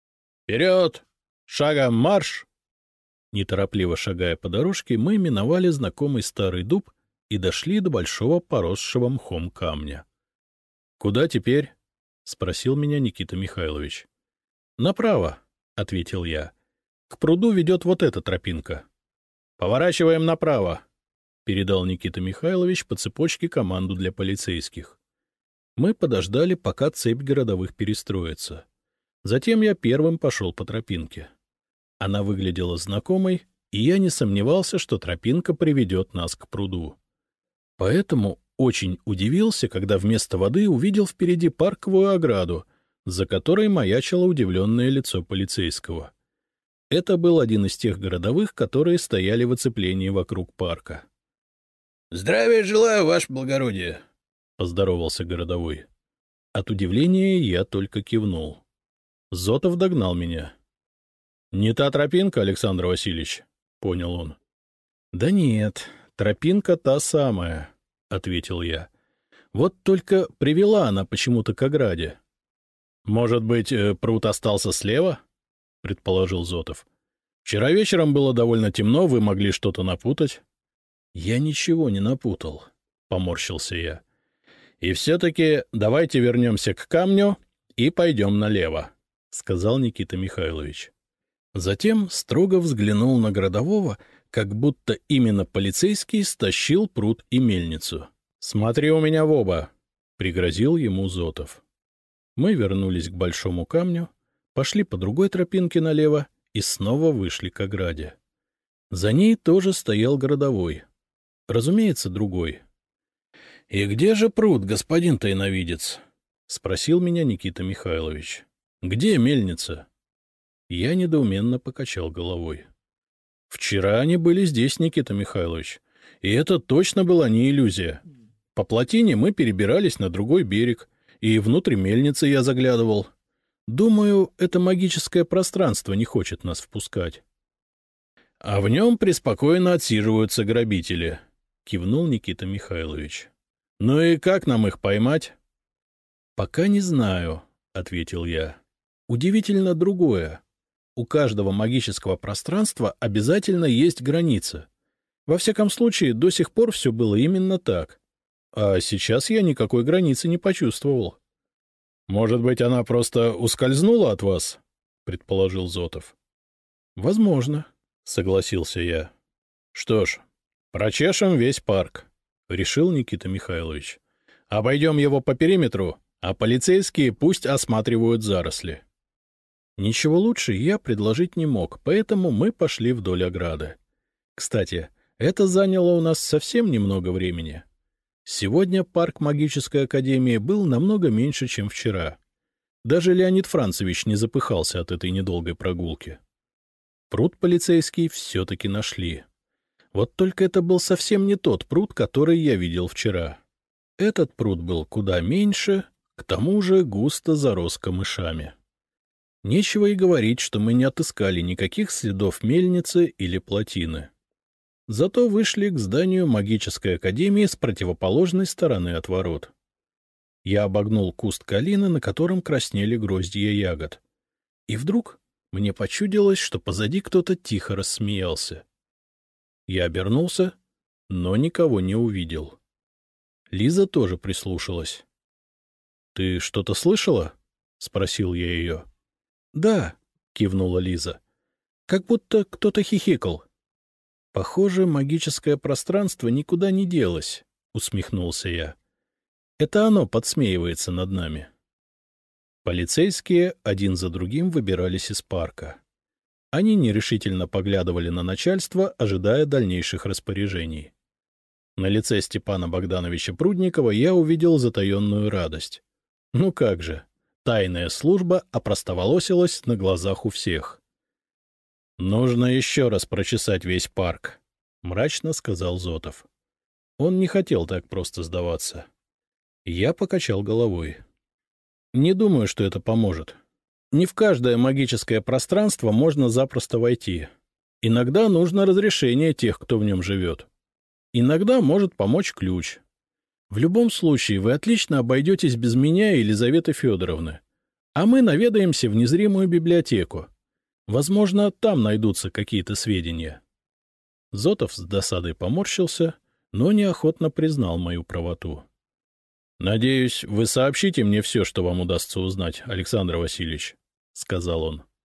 «Вперед! Шагом марш!» Неторопливо шагая по дорожке, мы миновали знакомый старый дуб и дошли до большого поросшего мхом камня. — Куда теперь? — спросил меня Никита Михайлович. — Направо, ответил я. К пруду ведет вот эта тропинка. Поворачиваем направо, передал Никита Михайлович по цепочке команду для полицейских. Мы подождали, пока цепь городовых перестроится. Затем я первым пошел по тропинке. Она выглядела знакомой, и я не сомневался, что тропинка приведет нас к пруду. Поэтому очень удивился, когда вместо воды увидел впереди парковую ограду, за которой маячило удивленное лицо полицейского. Это был один из тех городовых, которые стояли в оцеплении вокруг парка. — Здравия желаю, ваше благородие! — поздоровался городовой. От удивления я только кивнул. Зотов догнал меня. — Не та тропинка, Александр Васильевич, — понял он. — Да нет, тропинка та самая, — ответил я. Вот только привела она почему-то к ограде. — Может быть, пруд остался слева? — предположил Зотов. — Вчера вечером было довольно темно, вы могли что-то напутать. — Я ничего не напутал, — поморщился я. — И все-таки давайте вернемся к камню и пойдем налево, — сказал Никита Михайлович. Затем строго взглянул на городового, как будто именно полицейский стащил пруд и мельницу. — Смотри у меня в оба, — пригрозил ему Зотов. Мы вернулись к большому камню, пошли по другой тропинке налево и снова вышли к ограде. За ней тоже стоял городовой. Разумеется, другой. — И где же пруд, господин тайновидец? — спросил меня Никита Михайлович. — Где мельница? Я недоуменно покачал головой. — Вчера они были здесь, Никита Михайлович, и это точно была не иллюзия. По плотине мы перебирались на другой берег, и внутрь мельницы я заглядывал. Думаю, это магическое пространство не хочет нас впускать. — А в нем преспокойно отсиживаются грабители, — кивнул Никита Михайлович. — Ну и как нам их поймать? — Пока не знаю, — ответил я. — Удивительно другое. У каждого магического пространства обязательно есть граница. Во всяком случае, до сих пор все было именно так. А сейчас я никакой границы не почувствовал. — Может быть, она просто ускользнула от вас? — предположил Зотов. — Возможно, — согласился я. — Что ж, прочешем весь парк, — решил Никита Михайлович. — Обойдем его по периметру, а полицейские пусть осматривают заросли. Ничего лучше я предложить не мог, поэтому мы пошли вдоль ограды. Кстати, это заняло у нас совсем немного времени. Сегодня парк магической академии был намного меньше, чем вчера. Даже Леонид Францевич не запыхался от этой недолгой прогулки. Пруд полицейский все-таки нашли. Вот только это был совсем не тот пруд, который я видел вчера. Этот пруд был куда меньше, к тому же густо зарос камышами. Нечего и говорить, что мы не отыскали никаких следов мельницы или плотины. Зато вышли к зданию магической академии с противоположной стороны от ворот. Я обогнул куст калины, на котором краснели гроздья ягод. И вдруг мне почудилось, что позади кто-то тихо рассмеялся. Я обернулся, но никого не увидел. Лиза тоже прислушалась. — Ты что-то слышала? — спросил я ее. — Да, — кивнула Лиза. — Как будто кто-то хихикал. — Похоже, магическое пространство никуда не делось, — усмехнулся я. — Это оно подсмеивается над нами. Полицейские один за другим выбирались из парка. Они нерешительно поглядывали на начальство, ожидая дальнейших распоряжений. На лице Степана Богдановича Прудникова я увидел затаенную радость. Ну как же, тайная служба опростоволосилась на глазах у всех. — Нужно еще раз прочесать весь парк, — мрачно сказал Зотов. Он не хотел так просто сдаваться. Я покачал головой. — Не думаю, что это поможет. Не в каждое магическое пространство можно запросто войти. Иногда нужно разрешение тех, кто в нем живет. Иногда может помочь ключ. В любом случае, вы отлично обойдетесь без меня и Елизаветы Федоровны. А мы наведаемся в незримую библиотеку. Возможно, там найдутся какие-то сведения. Зотов с досадой поморщился, но неохотно признал мою правоту. — Надеюсь, вы сообщите мне все, что вам удастся узнать, Александр Васильевич, — сказал он.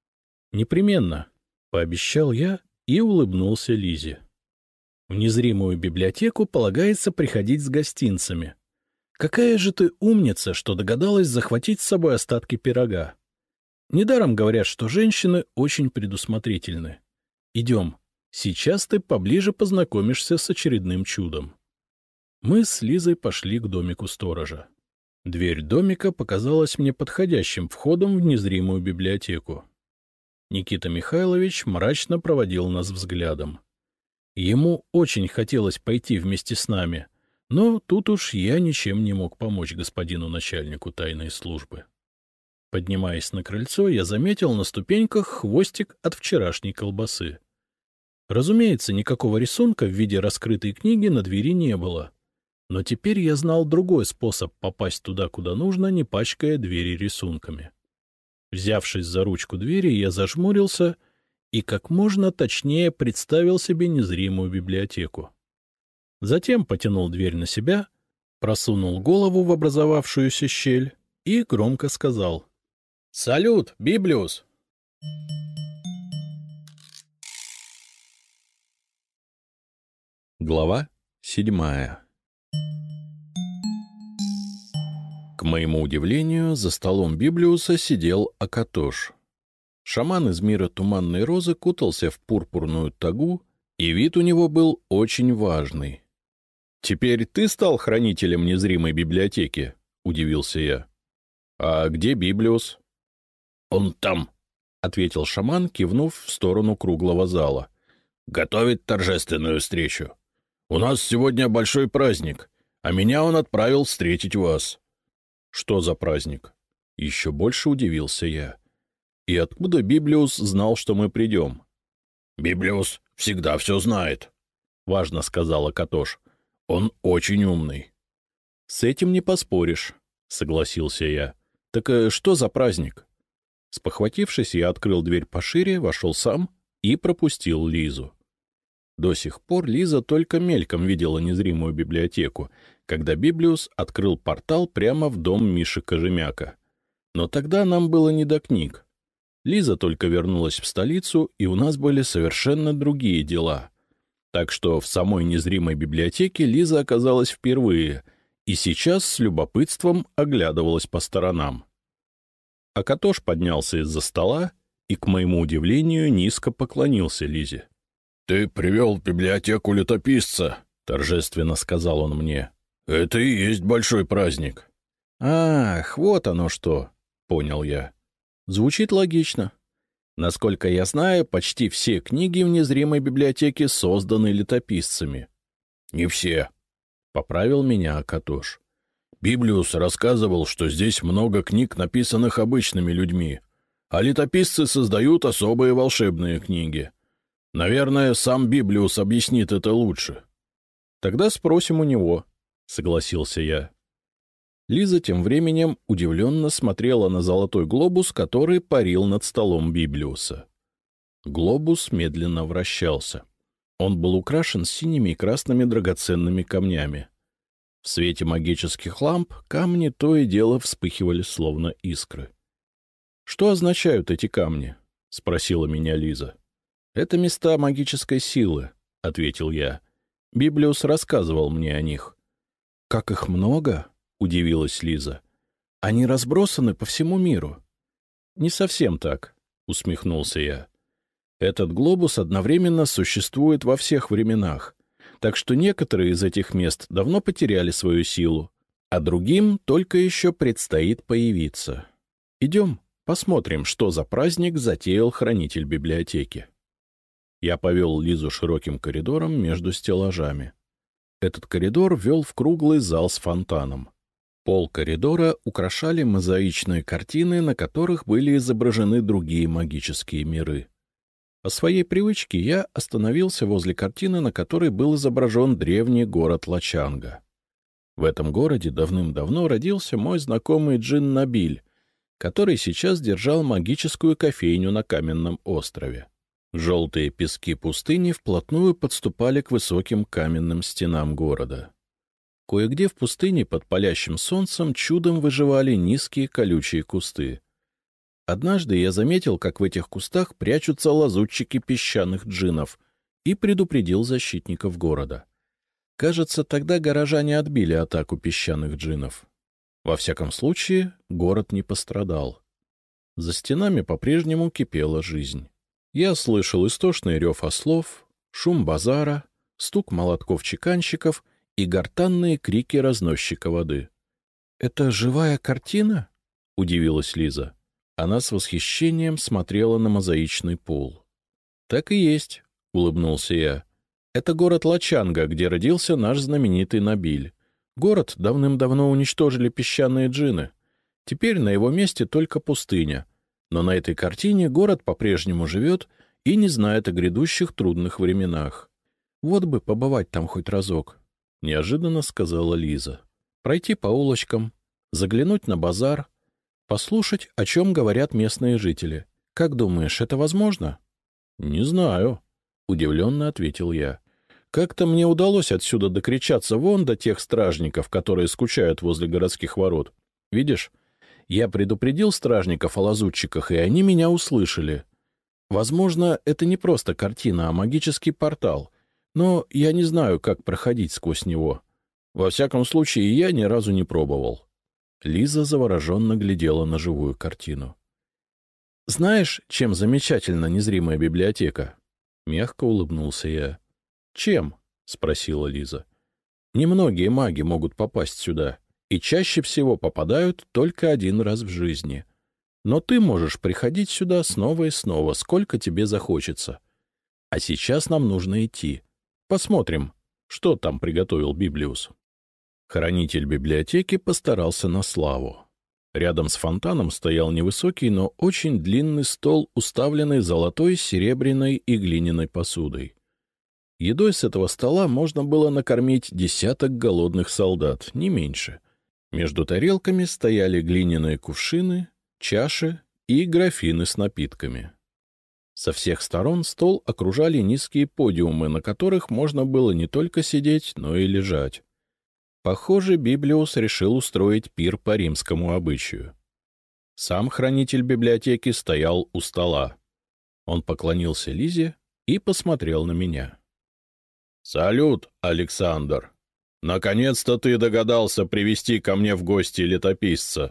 «Непременно», — пообещал я и улыбнулся Лизе. «В незримую библиотеку полагается приходить с гостинцами. Какая же ты умница, что догадалась захватить с собой остатки пирога. Недаром говорят, что женщины очень предусмотрительны. Идем, сейчас ты поближе познакомишься с очередным чудом». Мы с Лизой пошли к домику сторожа. Дверь домика показалась мне подходящим входом в незримую библиотеку. Никита Михайлович мрачно проводил нас взглядом. Ему очень хотелось пойти вместе с нами, но тут уж я ничем не мог помочь господину начальнику тайной службы. Поднимаясь на крыльцо, я заметил на ступеньках хвостик от вчерашней колбасы. Разумеется, никакого рисунка в виде раскрытой книги на двери не было. Но теперь я знал другой способ попасть туда, куда нужно, не пачкая двери рисунками. Взявшись за ручку двери, я зажмурился и как можно точнее представил себе незримую библиотеку. Затем потянул дверь на себя, просунул голову в образовавшуюся щель и громко сказал: «Салют, Библиус!» Глава седьмая. К моему удивлению, за столом Библиуса сидел Акатош. Шаман из мира Туманной Розы кутался в пурпурную тагу, и вид у него был очень важный. «Теперь ты стал хранителем незримой библиотеки?» — удивился я. «А где Библиус?» «Он там», — ответил шаман, кивнув в сторону круглого зала. «Готовит торжественную встречу. У нас сегодня большой праздник, а меня он отправил встретить вас». «Что за праздник?» Еще больше удивился я. «И откуда Библиус знал, что мы придем?» «Библиус всегда все знает», — важно сказала Акатош. «Он очень умный». «С этим не поспоришь», — согласился я. «Так э, что за праздник?» Спохватившись, я открыл дверь пошире, вошел сам и пропустил Лизу. До сих пор Лиза только мельком видела незримую библиотеку, когда Библиус открыл портал прямо в дом Миши Кожемяка. Но тогда нам было не до книг. Лиза только вернулась в столицу, и у нас были совершенно другие дела. Так что в самой незримой библиотеке Лиза оказалась впервые, и сейчас с любопытством оглядывалась по сторонам. Акатош поднялся из-за стола и, к моему удивлению, низко поклонился Лизе. — Ты привел в библиотеку летописца, — торжественно сказал он мне. — Это и есть большой праздник. — Ах, вот оно что, — понял я. Звучит логично. Насколько я знаю, почти все книги в незримой библиотеке созданы летописцами. — Не все, — поправил меня Акатош. Библиус рассказывал, что здесь много книг, написанных обычными людьми, а летописцы создают особые волшебные книги. Наверное, сам Библиус объяснит это лучше. — Тогда спросим у него, — согласился я. Лиза тем временем удивленно смотрела на золотой глобус, который парил над столом Библиуса. Глобус медленно вращался. Он был украшен синими и красными драгоценными камнями. В свете магических ламп камни то и дело вспыхивали, словно искры. — Что означают эти камни? — спросила меня Лиза. — Это места магической силы, — ответил я. Библиус рассказывал мне о них. — Как их много? — удивилась Лиза. — Они разбросаны по всему миру. — Не совсем так, — усмехнулся я. Этот глобус одновременно существует во всех временах, так что некоторые из этих мест давно потеряли свою силу, а другим только еще предстоит появиться. Идем, посмотрим, что за праздник затеял хранитель библиотеки. Я повел Лизу широким коридором между стеллажами. Этот коридор вел в круглый зал с фонтаном. Пол коридора украшали мозаичные картины, на которых были изображены другие магические миры. По своей привычке я остановился возле картины, на которой был изображен древний город Лачанга. В этом городе давным-давно родился мой знакомый Джин Набиль, который сейчас держал магическую кофейню на каменном острове. Желтые пески пустыни вплотную подступали к высоким каменным стенам города. Кое-где в пустыне под палящим солнцем чудом выживали низкие колючие кусты. Однажды я заметил, как в этих кустах прячутся лазутчики песчаных джиннов, и предупредил защитников города. Кажется, тогда горожане отбили атаку песчаных джиннов. Во всяком случае, город не пострадал. За стенами по-прежнему кипела жизнь. Я слышал истошный рев ослов, шум базара, стук молотков чеканщиков и гортанные крики разносчика воды. — Это живая картина? — удивилась Лиза. Она с восхищением смотрела на мозаичный пол. — Так и есть, — улыбнулся я. — Это город Лачанга, где родился наш знаменитый Набиль. Город давным-давно уничтожили песчаные джинны. Теперь на его месте только пустыня. Но на этой картине город по-прежнему живет и не знает о грядущих трудных временах. Вот бы побывать там хоть разок, — неожиданно сказала Лиза. Пройти по улочкам, заглянуть на базар, послушать, о чем говорят местные жители. Как думаешь, это возможно? — Не знаю, — удивленно ответил я. Как-то мне удалось отсюда докричаться вон до тех стражников, которые скучают возле городских ворот. Видишь, я предупредил стражников о лазутчиках, и они меня услышали. Возможно, это не просто картина, а магический портал, но я не знаю, как проходить сквозь него. Во всяком случае, я ни разу не пробовал. Лиза завороженно глядела на живую картину. — Знаешь, чем замечательна незримая библиотека? — мягко улыбнулся я. — Чем? — спросила Лиза. — Немногие маги могут попасть сюда, и чаще всего попадают только один раз в жизни. Но ты можешь приходить сюда снова и снова, сколько тебе захочется. А сейчас нам нужно идти. Посмотрим, что там приготовил Библиус. Хранитель библиотеки постарался на славу. Рядом с фонтаном стоял невысокий, но очень длинный стол, уставленный золотой, серебряной и глиняной посудой. Едой с этого стола можно было накормить десяток голодных солдат, не меньше. Между тарелками стояли глиняные кувшины, чаши и графины с напитками. Со всех сторон стол окружали низкие подиумы, на которых можно было не только сидеть, но и лежать. Похоже, Библиус решил устроить пир по римскому обычаю. Сам хранитель библиотеки стоял у стола. Он поклонился Лизе и посмотрел на меня. — Салют, Александр! Наконец-то ты догадался привести ко мне в гости летописца.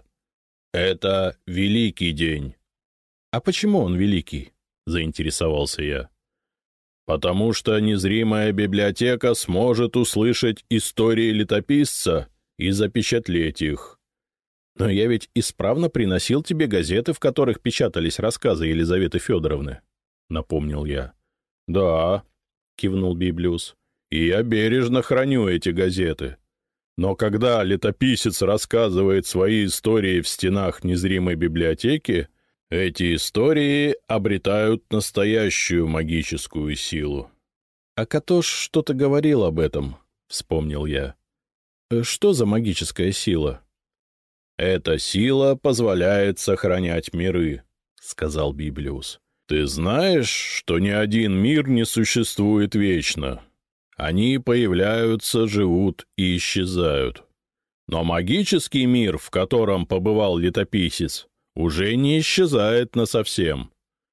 Это великий день. — А почему он великий? — заинтересовался я. — Потому что незримая библиотека сможет услышать истории летописца и запечатлеть их. — Но я ведь исправно приносил тебе газеты, в которых печатались рассказы Елизаветы Федоровны, — напомнил я. — Да, — кивнул Библиус. И я бережно храню эти газеты. Но когда летописец рассказывает свои истории в стенах незримой библиотеки, эти истории обретают настоящую магическую силу. — А Катош что-то говорил об этом, — вспомнил я. — Что за магическая сила? — Эта сила позволяет сохранять миры, — сказал Библиус. — Ты знаешь, что ни один мир не существует вечно? Они появляются, живут и исчезают. Но магический мир, в котором побывал летописец, уже не исчезает насовсем.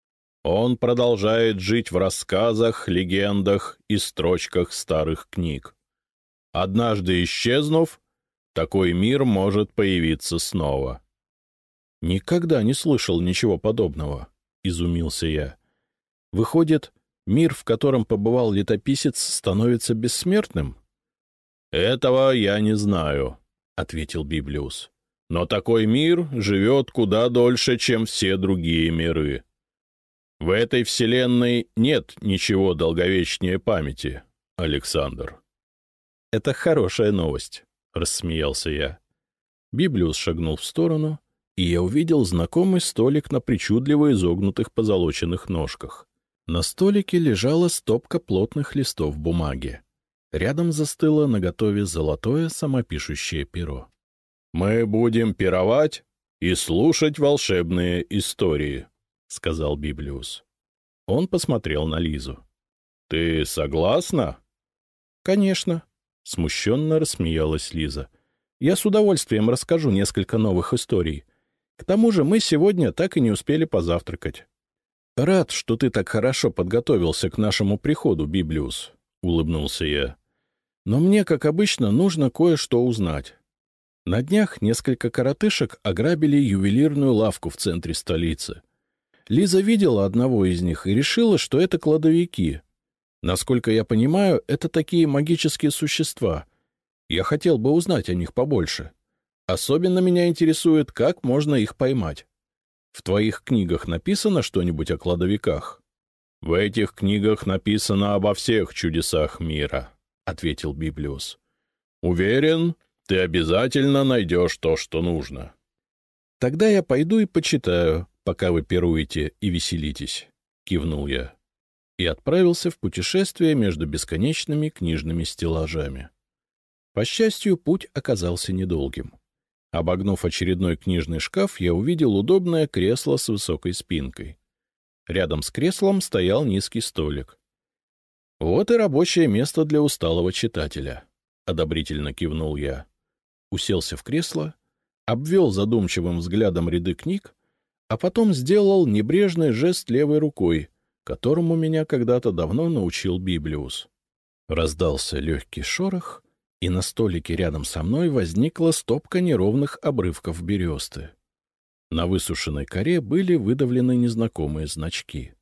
Он продолжает жить в рассказах, легендах и строчках старых книг. Однажды исчезнув, такой мир может появиться снова. — Никогда не слышал ничего подобного, — изумился я. — Выходит, мир, в котором побывал летописец, становится бессмертным? — Этого я не знаю, — ответил Библиус. — Но такой мир живет куда дольше, чем все другие миры. В этой вселенной нет ничего долговечнее памяти, Александр. — Это хорошая новость, — рассмеялся я. Библиус шагнул в сторону, и я увидел знакомый столик на причудливо изогнутых позолоченных ножках. На столике лежала стопка плотных листов бумаги. Рядом застыло наготове золотое самопишущее перо. — Мы будем пировать и слушать волшебные истории, — сказал Библиус. Он посмотрел на Лизу. — Ты согласна? — Конечно, — смущенно рассмеялась Лиза. — Я с удовольствием расскажу несколько новых историй. К тому же мы сегодня так и не успели позавтракать. — Рад, что ты так хорошо подготовился к нашему приходу, Библиус, — улыбнулся я. — Но мне, как обычно, нужно кое-что узнать. На днях несколько коротышек ограбили ювелирную лавку в центре столицы. Лиза видела одного из них и решила, что это кладовики. Насколько я понимаю, это такие магические существа. Я хотел бы узнать о них побольше. Особенно меня интересует, как можно их поймать. В твоих книгах написано что-нибудь о кладовиках? — В этих книгах написано обо всех чудесах мира, — ответил Библиус. — Уверен, ты обязательно найдешь то, что нужно. — Тогда я пойду и почитаю, пока вы пируете и веселитесь, — кивнул я. И отправился в путешествие между бесконечными книжными стеллажами. По счастью, путь оказался недолгим. Обогнув очередной книжный шкаф, я увидел удобное кресло с высокой спинкой. Рядом с креслом стоял низкий столик. «Вот и рабочее место для усталого читателя», — одобрительно кивнул я. Уселся в кресло, обвел задумчивым взглядом ряды книг, а потом сделал небрежный жест левой рукой, которому меня когда-то давно научил Библиус. Раздался легкий шорох, и на столике рядом со мной возникла стопка неровных обрывков бересты. На высушенной коре были выдавлены незнакомые значки.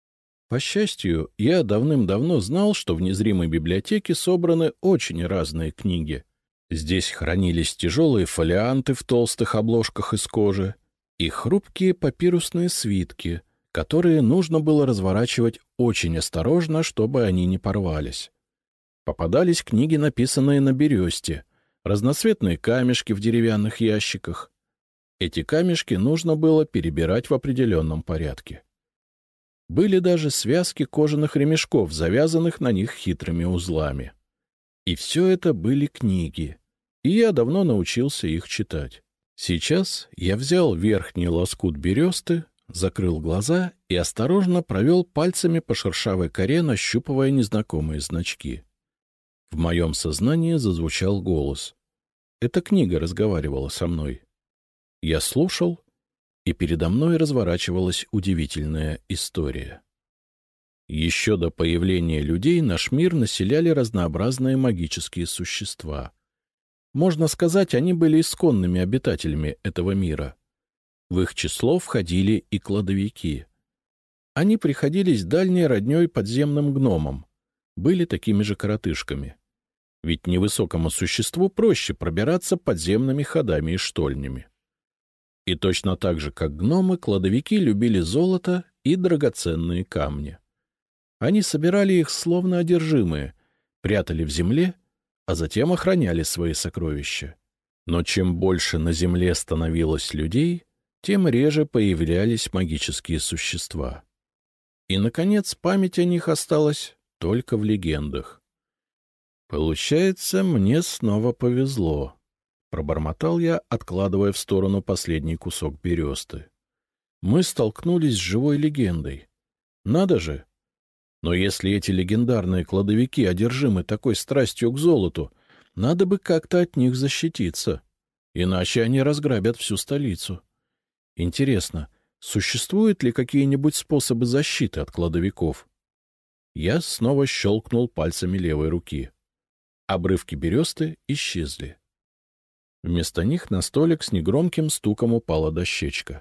По счастью, я давным-давно знал, что в незримой библиотеке собраны очень разные книги. Здесь хранились тяжелые фолианты в толстых обложках из кожи и хрупкие папирусные свитки, которые нужно было разворачивать очень осторожно, чтобы они не порвались. Попадались книги, написанные на бересте, разноцветные камешки в деревянных ящиках. Эти камешки нужно было перебирать в определенном порядке. Были даже связки кожаных ремешков, завязанных на них хитрыми узлами. И все это были книги, и я давно научился их читать. Сейчас я взял верхний лоскут бересты, закрыл глаза и осторожно провел пальцами по шершавой коре, нащупывая незнакомые значки. В моем сознании зазвучал голос. Эта книга разговаривала со мной. Я слушал, и передо мной разворачивалась удивительная история. Еще до появления людей наш мир населяли разнообразные магические существа. Можно сказать, они были исконными обитателями этого мира. В их число входили и кладовики. Они приходились дальней родней подземным гномам, были такими же коротышками. Ведь невысокому существу проще пробираться подземными ходами и штольнями. И точно так же, как гномы, кладовики любили золото и драгоценные камни. Они собирали их словно одержимые, прятали в земле, а затем охраняли свои сокровища. Но чем больше на земле становилось людей, тем реже появлялись магические существа. И, наконец, память о них осталась только в легендах. «Получается, мне снова повезло», — пробормотал я, откладывая в сторону последний кусок бересты. «Мы столкнулись с живой легендой. Надо же! Но если эти легендарные кладовики одержимы такой страстью к золоту, надо бы как-то от них защититься, иначе они разграбят всю столицу. Интересно, существуют ли какие-нибудь способы защиты от кладовиков?» Я снова щелкнул пальцами левой руки. Обрывки бересты исчезли. Вместо них на столик с негромким стуком упала дощечка.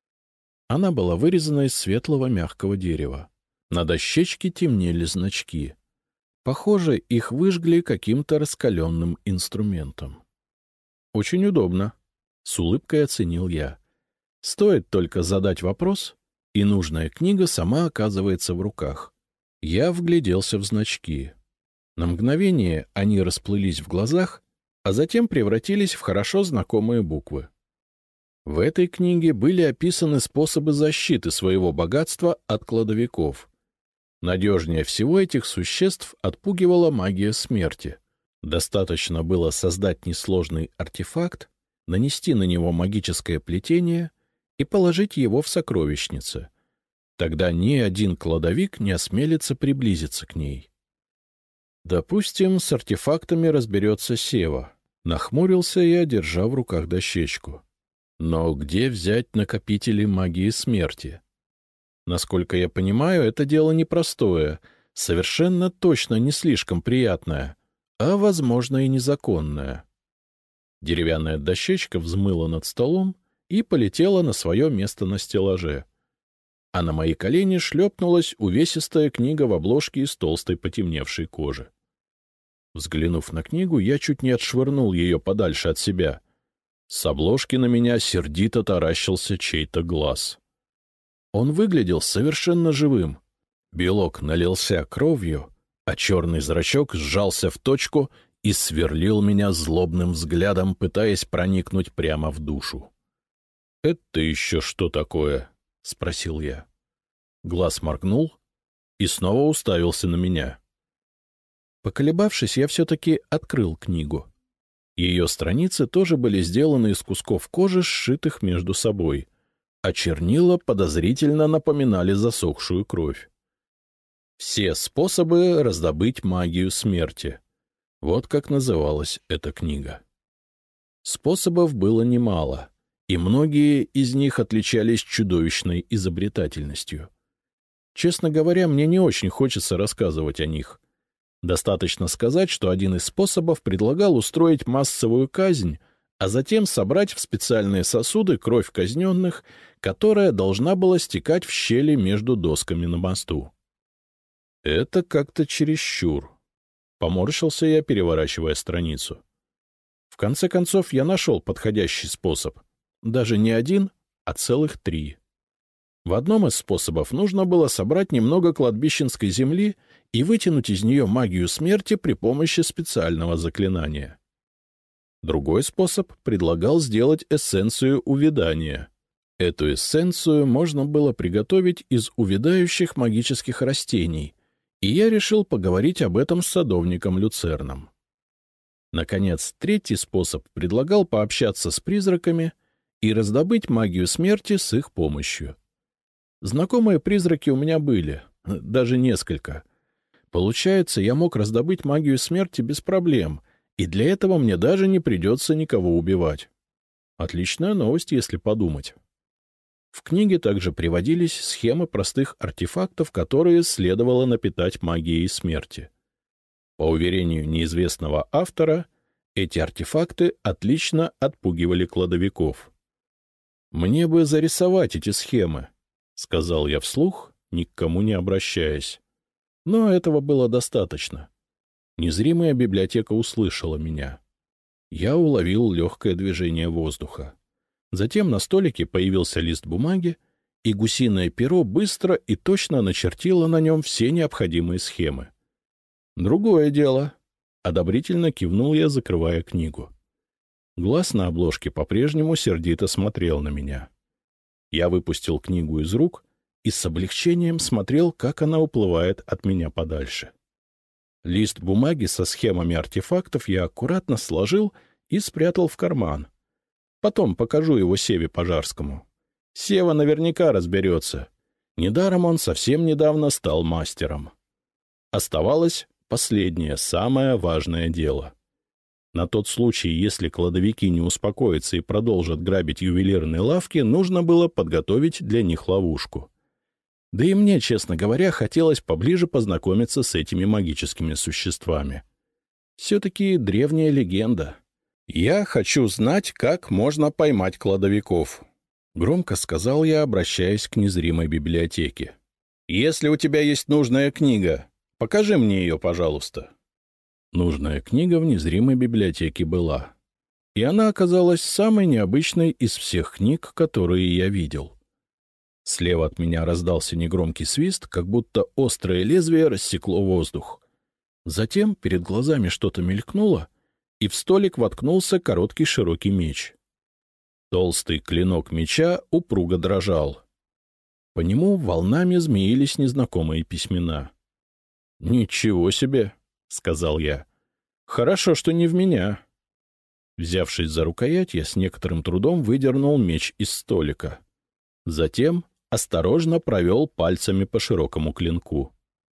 Она была вырезана из светлого мягкого дерева. На дощечке темнели значки. Похоже, их выжгли каким-то раскаленным инструментом. «Очень удобно», — с улыбкой оценил я. «Стоит только задать вопрос, и нужная книга сама оказывается в руках». Я вгляделся в значки. На мгновение они расплылись в глазах, а затем превратились в хорошо знакомые буквы. В этой книге были описаны способы защиты своего богатства от кладовиков. Надежнее всего этих существ отпугивала магия смерти. Достаточно было создать несложный артефакт, нанести на него магическое плетение и положить его в сокровищнице. Тогда ни один кладовик не осмелится приблизиться к ней. Допустим, с артефактами разберется Сева. Нахмурился я, держа в руках дощечку. Но где взять накопители магии смерти? Насколько я понимаю, это дело непростое, совершенно точно не слишком приятное, а, возможно, и незаконное. Деревянная дощечка взмыла над столом и полетела на свое место на стеллаже. А на мои колени шлепнулась увесистая книга в обложке из толстой потемневшей кожи. Взглянув на книгу, я чуть не отшвырнул ее подальше от себя. С обложки на меня сердито таращился чей-то глаз. Он выглядел совершенно живым. Белок налился кровью, а черный зрачок сжался в точку и сверлил меня злобным взглядом, пытаясь проникнуть прямо в душу. — Это еще что такое? — спросил я. Глаз моргнул и снова уставился на меня. Поколебавшись, я все-таки открыл книгу. Ее страницы тоже были сделаны из кусков кожи, сшитых между собой, а чернила подозрительно напоминали засохшую кровь. «Все способы раздобыть магию смерти». Вот как называлась эта книга. Способов было немало, и многие из них отличались чудовищной изобретательностью. Честно говоря, мне не очень хочется рассказывать о них. Достаточно сказать, что один из способов предлагал устроить массовую казнь, а затем собрать в специальные сосуды кровь казненных, которая должна была стекать в щели между досками на мосту. Это как-то чересчур. Поморщился я, переворачивая страницу. В конце концов, я нашел подходящий способ. Даже не один, а целых три. В одном из способов нужно было собрать немного кладбищенской земли и вытянуть из нее магию смерти при помощи специального заклинания. Другой способ предлагал сделать эссенцию увядания. Эту эссенцию можно было приготовить из увядающих магических растений, и я решил поговорить об этом с садовником Люцерном. Наконец, третий способ предлагал пообщаться с призраками и раздобыть магию смерти с их помощью. Знакомые призраки у меня были, даже несколько. Получается, я мог раздобыть магию смерти без проблем, и для этого мне даже не придется никого убивать. Отличная новость, если подумать. В книге также приводились схемы простых артефактов, которые следовало напитать магией смерти. По уверению неизвестного автора, эти артефакты отлично отпугивали кладовиков. «Мне бы зарисовать эти схемы», — сказал я вслух, ни к кому не обращаясь. Но этого было достаточно. Незримая библиотека услышала меня. Я уловил легкое движение воздуха. Затем на столике появился лист бумаги, и гусиное перо быстро и точно начертило на нем все необходимые схемы. «Другое дело», — одобрительно кивнул я, закрывая книгу. Глаз на обложке по-прежнему сердито смотрел на меня. Я выпустил книгу из рук и с облегчением смотрел, как она уплывает от меня подальше. Лист бумаги со схемами артефактов я аккуратно сложил и спрятал в карман. Потом покажу его Севе Пожарскому. Сева наверняка разберется. Недаром он совсем недавно стал мастером. Оставалось последнее, самое важное дело. На тот случай, если кладовики не успокоятся и продолжат грабить ювелирные лавки, нужно было подготовить для них ловушку. Да и мне, честно говоря, хотелось поближе познакомиться с этими магическими существами. Все-таки древняя легенда. «Я хочу знать, как можно поймать кладовиков», — громко сказал я, обращаясь к незримой библиотеке. «Если у тебя есть нужная книга, покажи мне ее, пожалуйста». Нужная книга в незримой библиотеке была. И она оказалась самой необычной из всех книг, которые я видел. Слева от меня раздался негромкий свист, как будто острое лезвие рассекло воздух. Затем перед глазами что-то мелькнуло, и в столик воткнулся короткий широкий меч. Толстый клинок меча упруго дрожал. По нему волнами змеились незнакомые письмена. «Ничего себе!» — сказал я. «Хорошо, что не в меня». Взявшись за рукоять, я с некоторым трудом выдернул меч из столика. Затем осторожно провел пальцами по широкому клинку.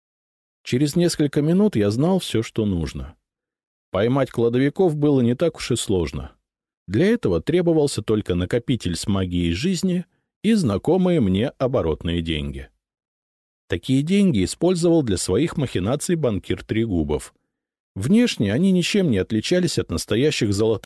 Через несколько минут я знал все, что нужно. Поймать кладовиков было не так уж и сложно. Для этого требовался только накопитель с магией жизни и знакомые мне оборотные деньги. Такие деньги использовал для своих махинаций банкир Трегубов. Внешне они ничем не отличались от настоящих золотых